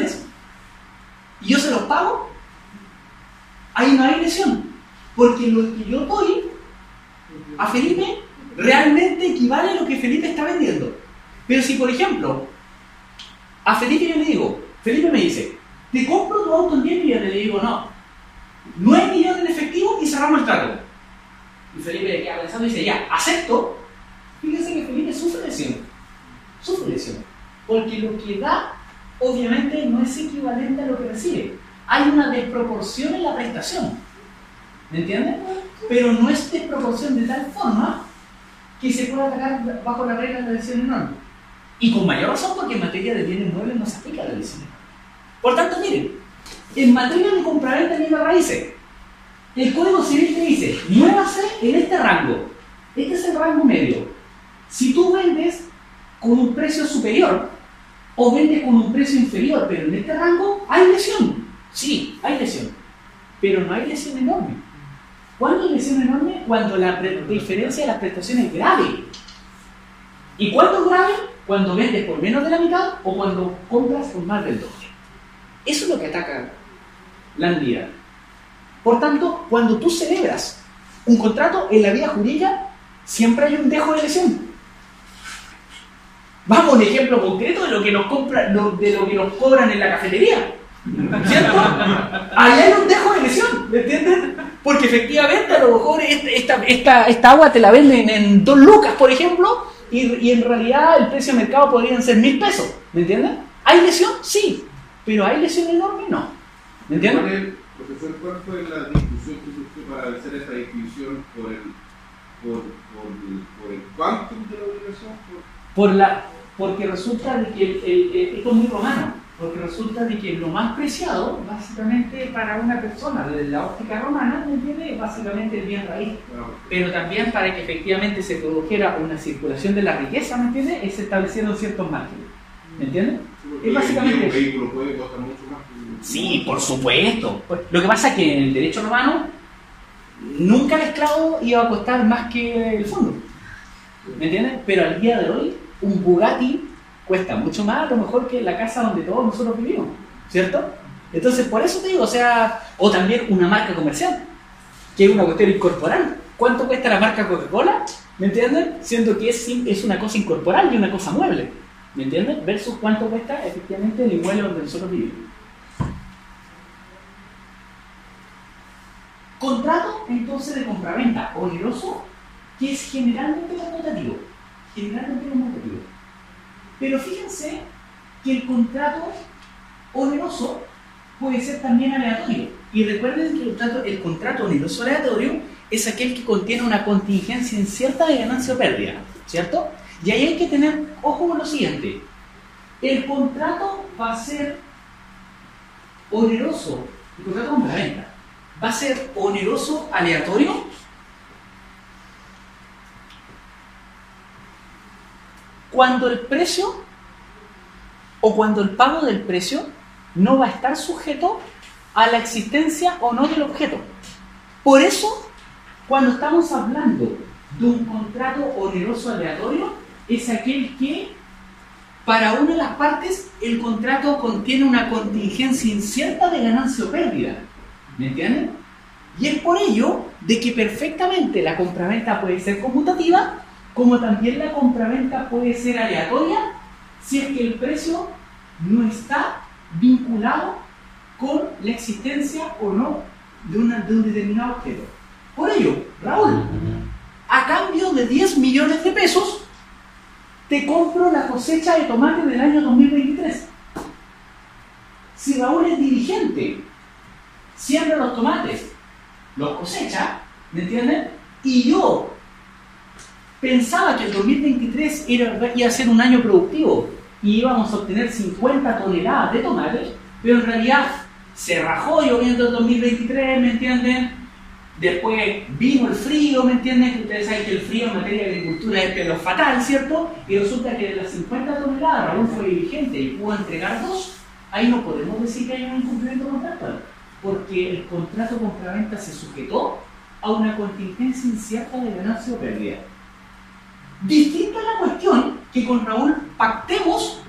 [SPEAKER 2] yo se los pago, ahí no hay lesión, porque lo que yo doy a Felipe realmente equivale a lo que Felipe está vendiendo. Pero si, por ejemplo, a Felipe yo le digo, Felipe me dice, te compro tu auto en 10 millones, le digo, no, 9 millones en efectivo y cerramos el trato. Y Felipe queda pensando y dice, ya, acepto. Fíjense que Felipe sufre lesión, porque lo que da obviamente no es equivalente a lo que recibe. Hay una desproporción en la prestación, ¿me entienden? Pero no es desproporción de tal forma que se pueda atacar bajo la regla de la lesión enorme. Y con mayor razón porque en materia de bienes muebles no se aplica la lesión enorme. Por tanto, miren, en materia de compraventa de bienes raíces, el Código Civil te dice, muévase en este rango. Este es el rango medio. Si tú vendes con un precio superior o vendes con un precio inferior, pero en este rango hay lesión. Sí, hay lesión. Pero no hay lesión enorme. ¿Cuándo hay lesión enorme? Cuando la diferencia de las prestaciones es grave. ¿Y cuándo es grave? Cuando vendes por menos de la mitad o cuando compras por más del doble. Eso es lo que ataca la nulidad. Por tanto, cuando tú celebras un contrato en la vida jurídica, siempre hay un dejo de lesión. Vamos a un ejemplo concreto de lo que nos cobran en la cafetería, ¿cierto? Ahí hay un dejo de lesión, ¿me entiendes? Porque efectivamente a lo mejor esta agua te la venden en 2 lucas, por ejemplo, y en realidad el precio de mercado podrían ser 1.000 pesos, ¿me entiendes? ¿Hay lesión? Sí, pero ¿hay lesión enorme? No, ¿me entiendes?
[SPEAKER 7] Profesor, ¿cuál fue la discusión que surgió para hacer esta discusión por el quantum de la obligación?
[SPEAKER 2] Porque resulta de que esto es muy romano, porque resulta de que lo más preciado, básicamente para una persona desde la óptica romana, ¿me entiendes? Básicamente el bien raíz. Pero también para que efectivamente se produjera una circulación de la riqueza, ¿me entiendes? Se establecieron ciertos márgenes, ¿me entiendes? Es básicamente
[SPEAKER 7] un vehículo puede costar mucho más.
[SPEAKER 2] Sí, por supuesto. Lo que pasa es que en el derecho romano nunca el esclavo iba a costar más que el fondo, ¿me entiendes? Pero al día de hoy un Bugatti cuesta mucho más a lo mejor que la casa donde todos nosotros vivimos, ¿cierto? Entonces por eso te digo, o también una marca comercial, que es una cuestión incorporal. ¿Cuánto cuesta la marca Coca-Cola? ¿Me entiendes? Siendo que es una cosa incorporal y una cosa mueble, ¿me entiendes? Versus cuánto cuesta efectivamente el inmueble donde nosotros vivimos. Contrato entonces de compraventa oneroso, que es generalmente conmutativo. Pero fíjense que el contrato oneroso puede ser también aleatorio. Y recuerden que el contrato oneroso aleatorio es aquel que contiene una contingencia incierta de ganancia o pérdida, ¿cierto? Y ahí hay que tener ojo con lo siguiente. El contrato va a ser oneroso, el contrato de compraventa va a ser oneroso aleatorio cuando el precio o cuando el pago del precio no va a estar sujeto a la existencia o no del objeto. Por eso, cuando estamos hablando de un contrato oneroso aleatorio, es aquel que para una de las partes el contrato contiene una contingencia incierta de ganancia o pérdida. ¿Me entienden? Y es por ello de que perfectamente la compraventa puede ser conmutativa, como también la compraventa puede ser aleatoria, si es que el precio no está vinculado con la existencia o no de un determinado objeto. Por ello, Raúl, a cambio de 10 millones de pesos, te compro la cosecha de tomate del año 2023. Si Raúl es dirigente, siembra los tomates, los cosecha, ¿me entienden? Y yo pensaba que el 2023 iba a ser un año productivo y íbamos a obtener 50 toneladas de tomates, pero en realidad se rajó lloviendo el 2023, ¿me entienden? Después vino el frío, ¿me entienden? Que ustedes saben que el frío en materia de agricultura es pero fatal, ¿cierto? Y resulta que de las 50 toneladas Raúl fue dirigente y pudo entregar 2. Ahí no podemos decir que hay un incumplimiento contractual, porque el contrato compraventa se sujetó a una contingencia incierta de ganancia o pérdida. Distinta es la cuestión que con Raúl pactemos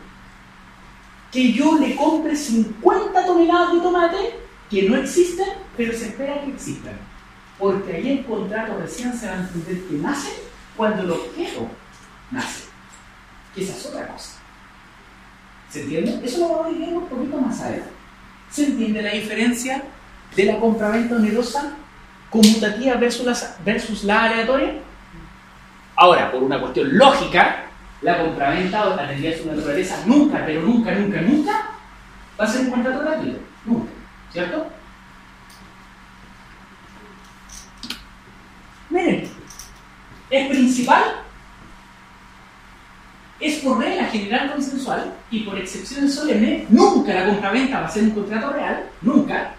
[SPEAKER 2] que yo le compre 50 toneladas de tomate que no existen, pero se espera que existan. Porque ahí el contrato recién se va a entender que nace cuando el objeto nace. Que esa es otra cosa. ¿Se entiende? Eso lo vamos a ir viendo un poquito más adelante. ¿Se entiende la diferencia de la compraventa onerosa conmutativa versus la aleatoria? Ahora, por una cuestión lógica, la compraventa tendría su naturaleza nunca, pero nunca va a ser un contrato gratuito. Nunca. ¿Cierto? Miren, es principal, es por regla general consensual y por excepciones solemnes, nunca la compraventa va a ser un contrato real, nunca.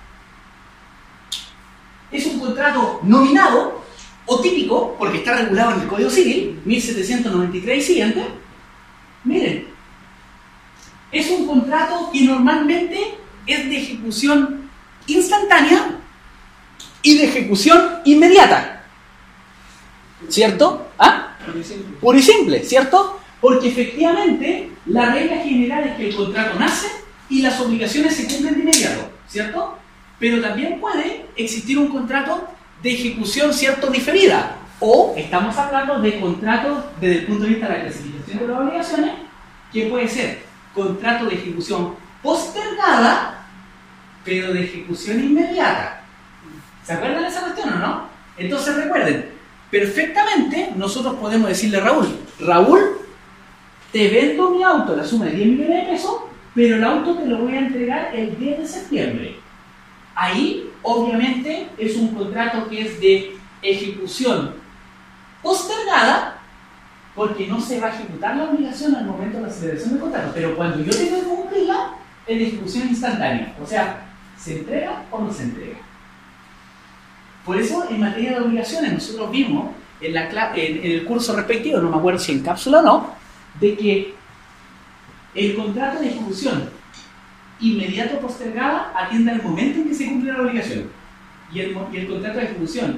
[SPEAKER 2] Es un contrato nominado o típico, porque está regulado en el Código Civil, 1793 y siguiente. Miren, es un contrato que normalmente es de ejecución instantánea y de ejecución inmediata. ¿Cierto? ¿Ah? Puro y simple, ¿cierto? Porque efectivamente la regla general es que el contrato nace y las obligaciones se cumplen de inmediato, ¿cierto? Pero también puede existir un contrato de ejecución, ¿cierto?, diferida. O estamos hablando de contratos desde el punto de vista de la clasificación de las obligaciones, que puede ser contrato de ejecución postergada, pero de ejecución inmediata. ¿Se acuerdan de esa cuestión o no? Entonces recuerden, perfectamente nosotros podemos decirle a Raúl, Raúl, te vendo mi auto a la suma de 10 millones de pesos, pero el auto te lo voy a entregar el 10 de septiembre. Ahí, obviamente, es un contrato que es de ejecución postergada, porque no se va a ejecutar la obligación al momento de la celebración del contrato, pero cuando yo tengo que cumplirla, es de ejecución instantánea, o sea, ¿se entrega o no se entrega? Por eso, en materia de obligaciones, nosotros vimos en el curso respectivo, no me acuerdo si en cápsula o no, de que el contrato de ejecución inmediato postergada atiende al momento en que se cumple la obligación, y el contrato de ejecución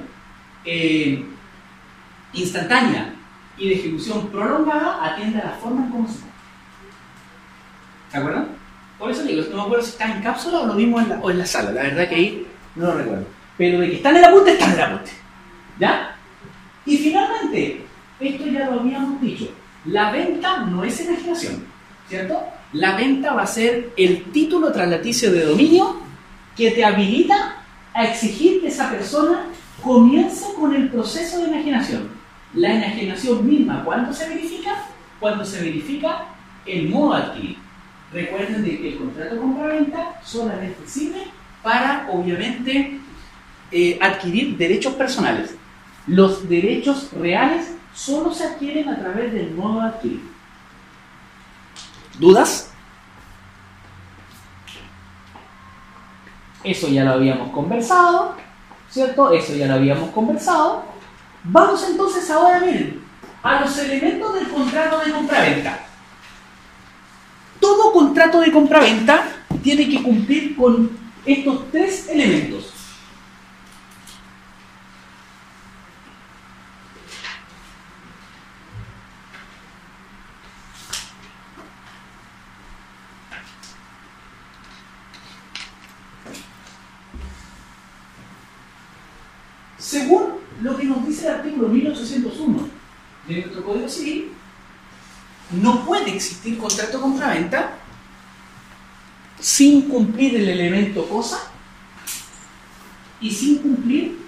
[SPEAKER 2] instantánea y de ejecución prolongada atiende a la forma en cómo se cumple. ¿Se acuerdan? Por eso digo, no me acuerdo si está en cápsula o lo vimos en la sala, la verdad que ahí no lo recuerdo. Pero de que está en el apunte, está en el apunte. ¿Ya? Y finalmente, esto ya lo habíamos dicho, la venta no es enajenación, ¿cierto? La venta va a ser el título translaticio de dominio que te habilita a exigir que esa persona comience con el proceso de enajenación. La enajenación misma, ¿cuándo se verifica? Cuando se verifica el modo de adquirir. Recuerden de que el contrato de compra-venta solamente sirve para, obviamente, adquirir derechos personales. Los derechos reales solo se adquieren a través del modo de adquirir. ¿Dudas? Eso ya lo habíamos conversado, ¿cierto? Eso ya lo habíamos conversado. Vamos entonces ahora, miren, a los elementos del contrato de compraventa. Todo contrato de compraventa tiene que cumplir con estos tres elementos. Según lo que nos dice el artículo 1801 de nuestro Código Civil, no puede existir contrato de compraventa sin cumplir el elemento cosa y sin cumplir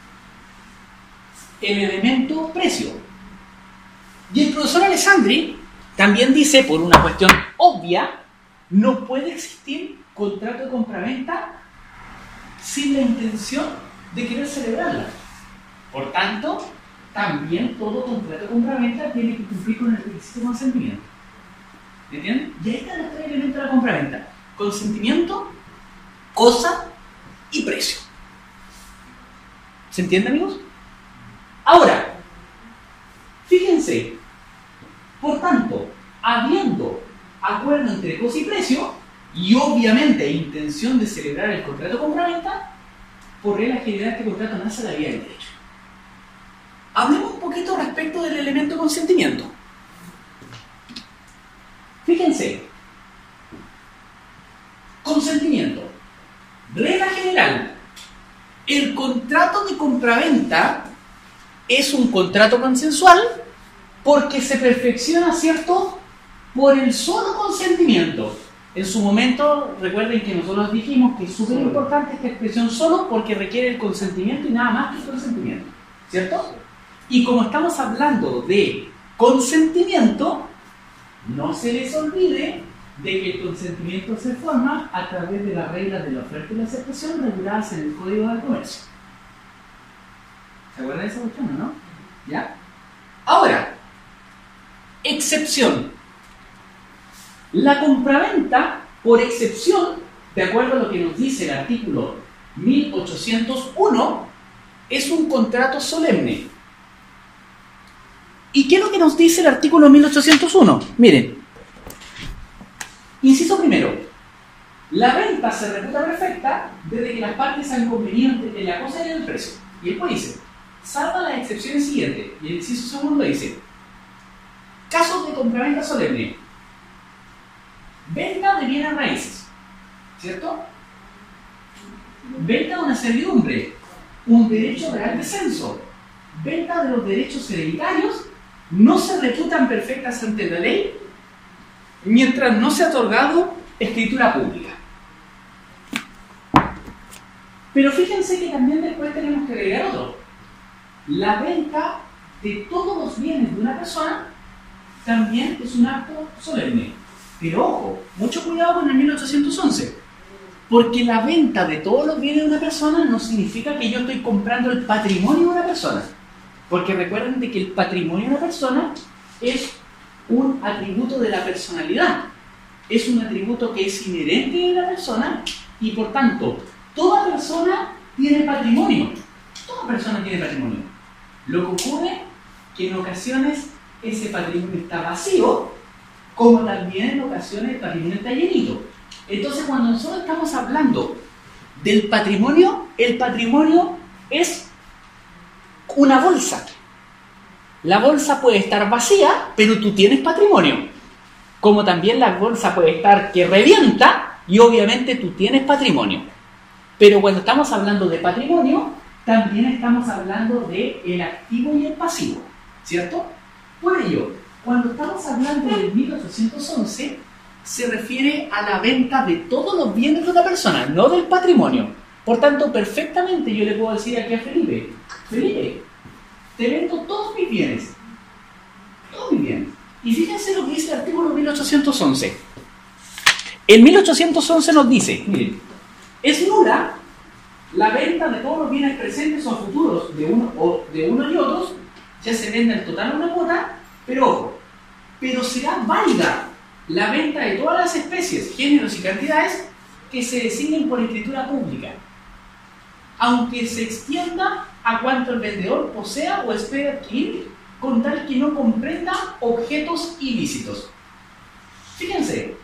[SPEAKER 2] el elemento precio. Y el profesor Alessandri también dice, por una cuestión obvia, no puede existir contrato de compraventa sin la intención de querer celebrarla. Por tanto, también todo contrato de compraventa tiene que cumplir con el requisito de consentimiento. ¿Entienden? Y ahí están los tres elementos de la compraventa: consentimiento, cosa y precio. ¿Se entiende, amigos? Ahora, fíjense, por tanto, habiendo acuerdo entre cosa y precio, y obviamente intención de celebrar el contrato de compraventa, por regla general este contrato nace a la vía del derecho. Hablemos un poquito respecto del elemento consentimiento. Fíjense, consentimiento, regla general, el contrato de compraventa es un contrato consensual porque se perfecciona, ¿cierto?, por el solo consentimiento. En su momento, recuerden que nosotros dijimos que es súper importante esta expresión solo porque requiere el consentimiento y nada más que el consentimiento, ¿cierto? Y como estamos hablando de consentimiento, no se les olvide de que el consentimiento se forma a través de las reglas de la oferta y la aceptación reguladas en el Código del Comercio. ¿Se acuerdan de esa cuestión o no? ¿Ya? Ahora, excepción. La compraventa, por excepción, de acuerdo a lo que nos dice el artículo 1801, es un contrato solemne. ¿Y qué es lo que nos dice el artículo 1801? Miren, inciso primero, la venta se reputa perfecta desde que las partes han convenido en la cosa y en el precio. Y después dice, salva las excepciones siguientes. Y el inciso segundo dice, casos de compraventa solemne, venta de bienes raíces, ¿cierto? Venta de una servidumbre, un derecho real de censo, venta de los derechos hereditarios, no se reputan perfectas ante la ley mientras no se ha otorgado escritura pública. Pero fíjense que también después tenemos que agregar otro. La venta de todos los bienes de una persona también es un acto solemne. Pero ojo, mucho cuidado con el 1811, porque la venta de todos los bienes de una persona no significa que yo estoy comprando el patrimonio de una persona. Porque recuerden de que el patrimonio de una persona es un atributo de la personalidad. Es un atributo que es inherente de la persona y por tanto, toda persona tiene patrimonio. Toda persona tiene patrimonio. Lo que ocurre es que en ocasiones ese patrimonio está vacío, como también en ocasiones el patrimonio está llenito. Entonces, cuando nosotros estamos hablando del patrimonio, el patrimonio es una bolsa. La bolsa puede estar vacía, pero tú tienes patrimonio. Como también la bolsa puede estar que revienta y obviamente tú tienes patrimonio. Pero cuando estamos hablando de patrimonio, también estamos hablando del activo y el pasivo, ¿cierto? Por ello, cuando estamos hablando del 1811, se refiere a la venta de todos los bienes de una persona, no del patrimonio. Por tanto, perfectamente yo le puedo decir aquí a Felipe, Felipe, te vendo todos mis bienes. Todos mis bienes. Y fíjense lo que dice el artículo 1811. El 1811 nos dice, miren, es nula la venta de todos los bienes presentes o futuros de uno y otros, ya se venda en total una cuota, pero ojo, pero será válida la venta de todas las especies, géneros y cantidades que se designen por escritura pública, aunque se extienda a cuanto el vendedor posea o espere adquirir, con tal que no comprenda objetos ilícitos. Fíjense,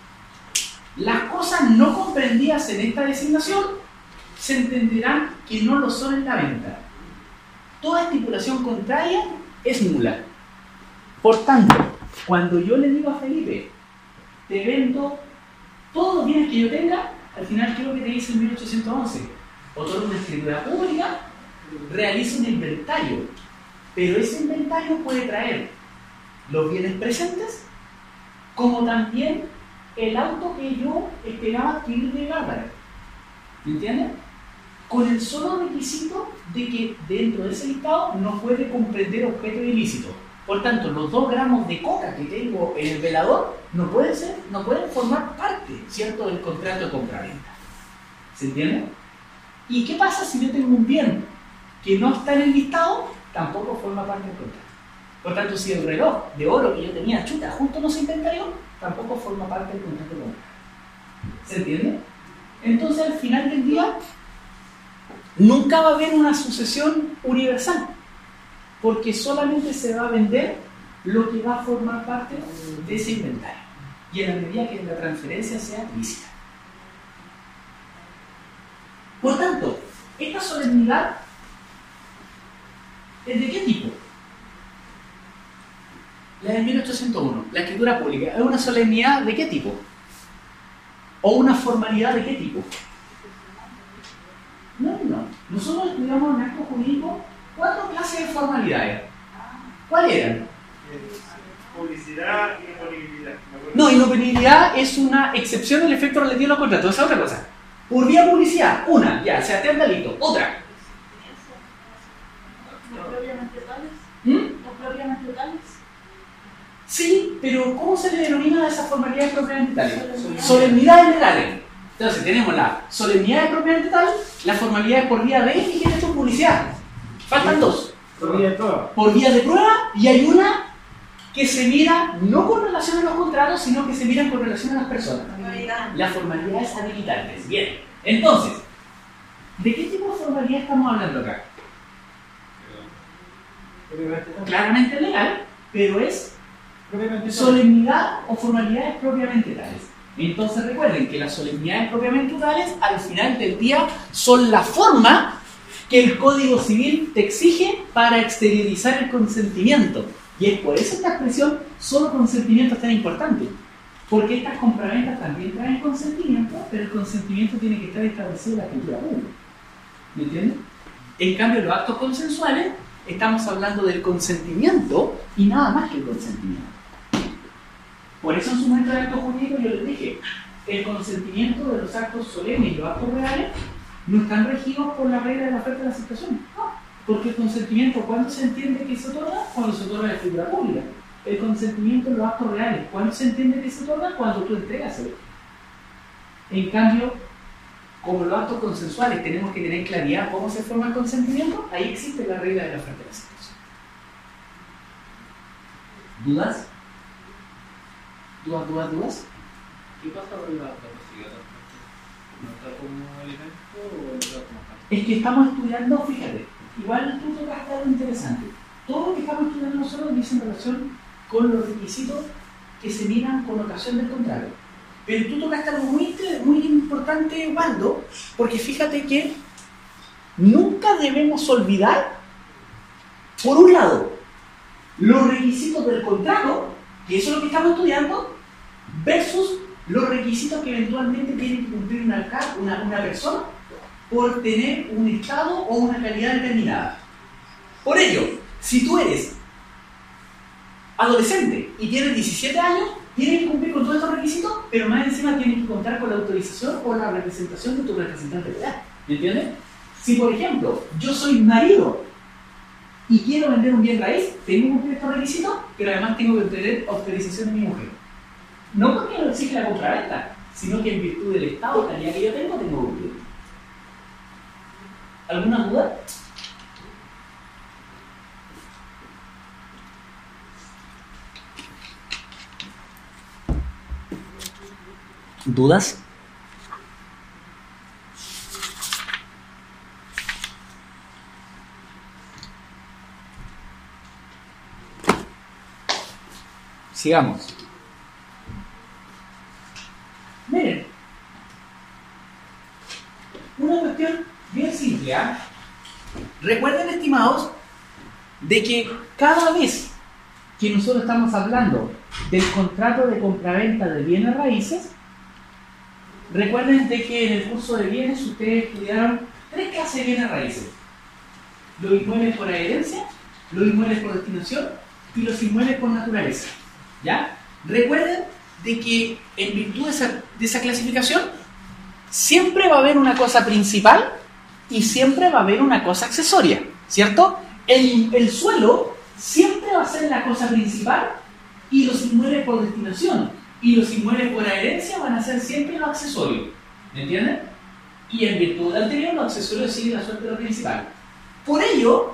[SPEAKER 2] las cosas no comprendidas en esta designación se entenderán que no lo son en la venta. Toda estipulación contraria es nula. Por tanto, cuando yo le digo a Felipe, te vendo todos los bienes que yo tenga, al final, ¿qué es lo que te dice el 1811? Otorga una escritura pública, realiza un inventario, pero ese inventario puede traer los bienes presentes, como también el auto que yo esperaba adquirir de Bárbara. ¿Me entienden? Con el solo requisito de que dentro de ese listado no puede comprender objetos ilícitos. Por tanto, los 2 gramos de coca que tengo en el velador no pueden formar parte, ¿cierto?, del contrato de compra-venta. ¿Se entiende? ¿Y qué pasa si yo tengo un bien que no está en el listado? Tampoco forma parte del contrato. Por tanto, si el reloj de oro que yo tenía chuta justo no se inventarió, tampoco forma parte del contrato de compra. ¿Se entiende? Entonces, al final del día, nunca va a haber una sucesión universal, porque solamente se va a vender lo que va a formar parte de ese inventario, y en la medida que la transferencia sea lícita. Por tanto, esta solemnidad ¿es de qué tipo? La de 1801, la escritura pública, ¿es una solemnidad de qué tipo? ¿O una formalidad de qué tipo? No. Nosotros estudiamos en acto jurídico 4 clases de formalidades. ¿Cuáles eran?
[SPEAKER 3] Publicidad y inoponibilidad.
[SPEAKER 2] No, inoponibilidad es una excepción del efecto relativo a los contratos. Esa es otra cosa. Por vía publicidad, una, ya, se atea el delito. Otra.
[SPEAKER 4] ¿Los propiamente tales? ¿Los propiamente tales?
[SPEAKER 2] Sí, pero ¿cómo se le denomina a esas formalidades propiamente tales? Solemnidades legales. Entonces tenemos la solemnidad propiamente tal, la formalidad por vía de y que es esto publicidad. Faltan 2.
[SPEAKER 1] Por vía de prueba.
[SPEAKER 2] Por vía de prueba, y hay una que se mira no con relación a los contratos, sino que se mira con relación a las personas. Las formalidades habilitantes. Bien. Entonces, ¿de qué tipo de formalidad estamos hablando acá? Claramente legal, pero es solemnidad o formalidades propiamente tales. Entonces recuerden que las solemnidades propiamente tales al final del día son la forma que el Código Civil te exige para exteriorizar el consentimiento. Y es por eso esta expresión, solo consentimiento, es tan importante. Porque estas compraventas también traen consentimiento, pero el consentimiento tiene que estar establecido en la escritura pública. ¿Me entiendes? En cambio, los actos consensuales, estamos hablando del consentimiento y nada más que el consentimiento. Por eso en su momento de actos jurídicos yo les dije, el consentimiento de los actos solemnes y los actos reales no están regidos por la regla de la oferta de la aceptación. No, porque el consentimiento, ¿cuándo se entiende que se otorga? Cuando se otorga la escritura pública. El consentimiento en los actos reales, ¿cuándo se entiende que se otorga? Cuando tú entregas el acto. En cambio, como los actos consensuales tenemos que tener claridad cómo se forma el consentimiento, ahí existe la regla de la oferta de la aceptación. ¿Dudas? ¿Dudas?
[SPEAKER 8] ¿Qué pasa con la capacidad? ¿No está como elemento o está como tal?
[SPEAKER 2] Es que estamos estudiando, fíjate, igual tú tocaste algo interesante. Todo lo que estamos estudiando nosotros dice en relación con los requisitos que se miran con ocasión del contrato. Pero tú tocaste algo muy importante, Waldo, porque fíjate que nunca debemos olvidar, por un lado, los requisitos del contrato, que eso es lo que estamos estudiando, versus los requisitos que eventualmente tiene que cumplir una persona por tener un estado o una calidad determinada. Por ello, si tú eres adolescente y tienes 17 años, tienes que cumplir con todos estos requisitos, pero más encima tienes que contar con la autorización o la representación de tu representante legal. ¿Me entiendes? Si, por ejemplo, yo soy marido y quiero vender un bien raíz, tengo que cumplir estos requisitos, pero además tengo que obtener autorización de mi mujer. No porque lo exige la compraventa, sino que en virtud del estado de calidad que yo tengo que cumplir. ¿Alguna duda? ¿Dudas? Sigamos. Miren, una cuestión bien simple, ¿eh? Recuerden, estimados, de que cada vez que nosotros estamos hablando del contrato de compraventa de bienes raíces, recuerden de que en el curso de bienes ustedes estudiaron 3 clases de bienes raíces: los inmuebles por herencia, los inmuebles por destinación y los inmuebles por naturaleza. ¿Ya? Recuerden de que en virtud de esa clasificación siempre va a haber una cosa principal y siempre va a haber una cosa accesoria, ¿cierto? El suelo siempre va a ser la cosa principal y los inmuebles por destinación y los inmuebles por herencia van a ser siempre los accesorios, ¿me entienden? Y en virtud del anterior, los accesorios siguen la suerte de lo principal. Por ello,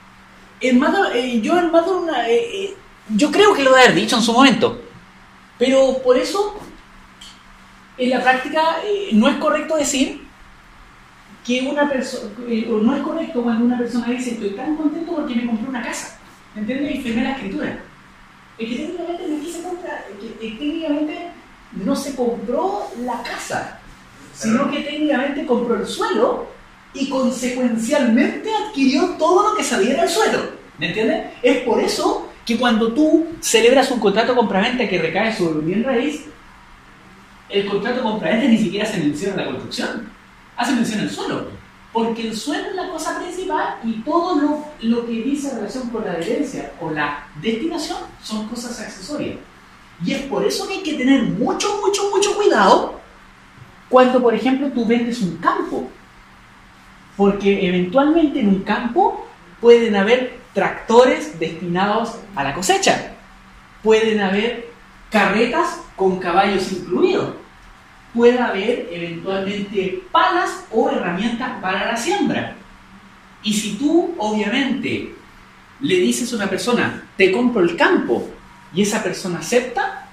[SPEAKER 2] yo creo que lo voy a haber dicho en su momento, pero por eso en la práctica no es correcto decir que una persona, no es correcto cuando una persona dice estoy tan contento porque me compré una casa, ¿me entiendes? Y firmé la escritura. Es que técnicamente no quise comprar, técnicamente no se compró la casa, sino que técnicamente compró el suelo y consecuencialmente adquirió todo lo que sabía del suelo, ¿me entiendes? Es por eso que cuando tú celebras un contrato de compraventa que recae sobre un bien raíz, el contrato de compraventa ni siquiera hace mención a la construcción, hace mención al suelo, porque el suelo es la cosa principal y todo lo que dice en relación con la herencia o la destinación son cosas accesorias. Y es por eso que hay que tener mucho cuidado cuando, por ejemplo, tú vendes un campo, porque eventualmente en un campo pueden haber tractores destinados a la cosecha, pueden haber carretas con caballos incluidos, puede haber eventualmente palas o herramientas para la siembra. Y si tú, obviamente, le dices a una persona, te compro el campo, y esa persona acepta,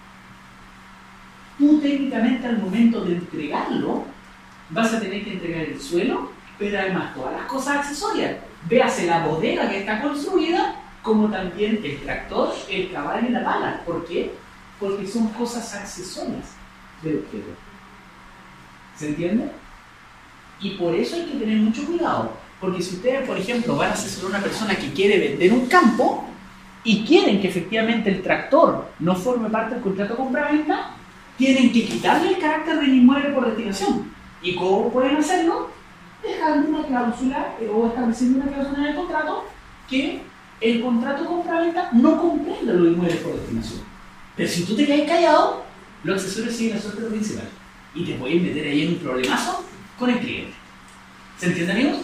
[SPEAKER 2] tú técnicamente al momento de entregarlo, vas a tener que entregar el suelo, pero además todas las cosas accesorias. Véase la bodega que está construida, como también el tractor, el caballo y la pala. ¿Por qué? Porque son cosas accesorias del objeto. ¿Se entiende? Y por eso hay que tener mucho cuidado, porque si ustedes, por ejemplo, van a asesorar a una persona que quiere vender un campo, y quieren que efectivamente el tractor no forme parte del contrato de compra-venta, tienen que quitarle el carácter del inmueble por destinación. ¿Y cómo pueden hacerlo? Dejando una cláusula o estableciendo una cláusula en el contrato que el contrato de compra-venta no comprenda los inmuebles por destinación. Pero si tú te quedas callado, los accesorios siguen la suerte principal y te pueden meter ahí en un problemazo con el cliente. ¿Se entiende, amigos?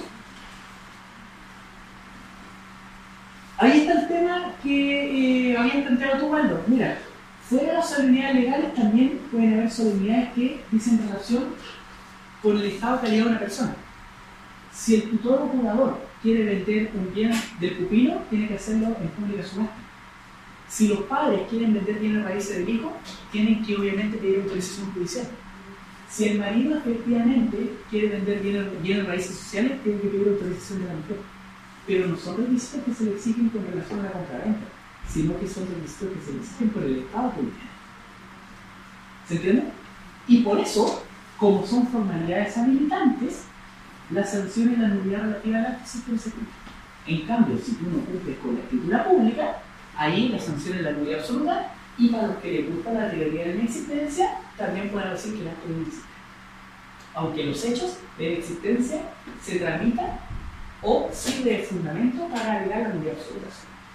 [SPEAKER 2] Ahí está el tema que habías planteado tú, Waldo. Mira, fuera de las solemnidades legales también pueden haber solemnidades que dicen relación con el estado de calidad de una persona. Si el tutor o curador quiere vender un bien del pupilo, tiene que hacerlo en pública subasta. Si los padres quieren vender bienes raíces del hijo, tienen que obviamente pedir autorización judicial. Si el marido efectivamente quiere vender bienes raíces sociales, tiene que pedir autorización de la mujer. Pero no son requisitos que se le exigen con relación a la compraventa, sino que son requisitos que se le exigen por el Estado que lo tiene. ¿Se entiende? Y por eso, como son formalidades habilitantes, la sanción y la nulidad relativa al acto siempre se cumplen. En cambio, si tú no cumples con la escritura pública, ahí la sanción es la nulidad absoluta, y para los que les gusta la legalidad de la inexistencia, también pueden decir que el acto no existe. Aunque los hechos de la existencia se tramitan o sirve de fundamento para alegar la nulidad absoluta.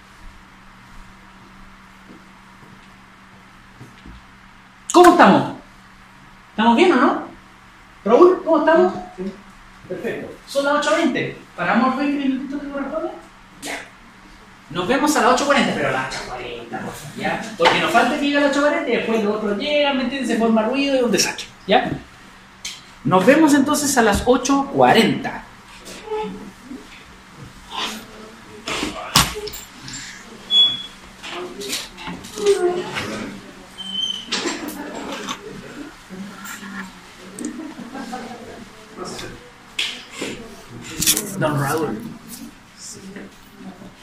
[SPEAKER 2] ¿Cómo estamos? ¿Estamos bien o no? Raúl, ¿cómo estamos? Sí. Perfecto. Son las 8:20. ¿Paramos 20 minutitos que corresponden? Ya. Nos vemos a las 8:40, pero a las 8:40, por favor, ¿ya? Porque nos falta que llegue a las 8:40 y después los otros llegan, ¿me entiendes? Se forma ruido y un desastre, ¿ya? Nos vemos entonces a las 8:40. Don Raúl.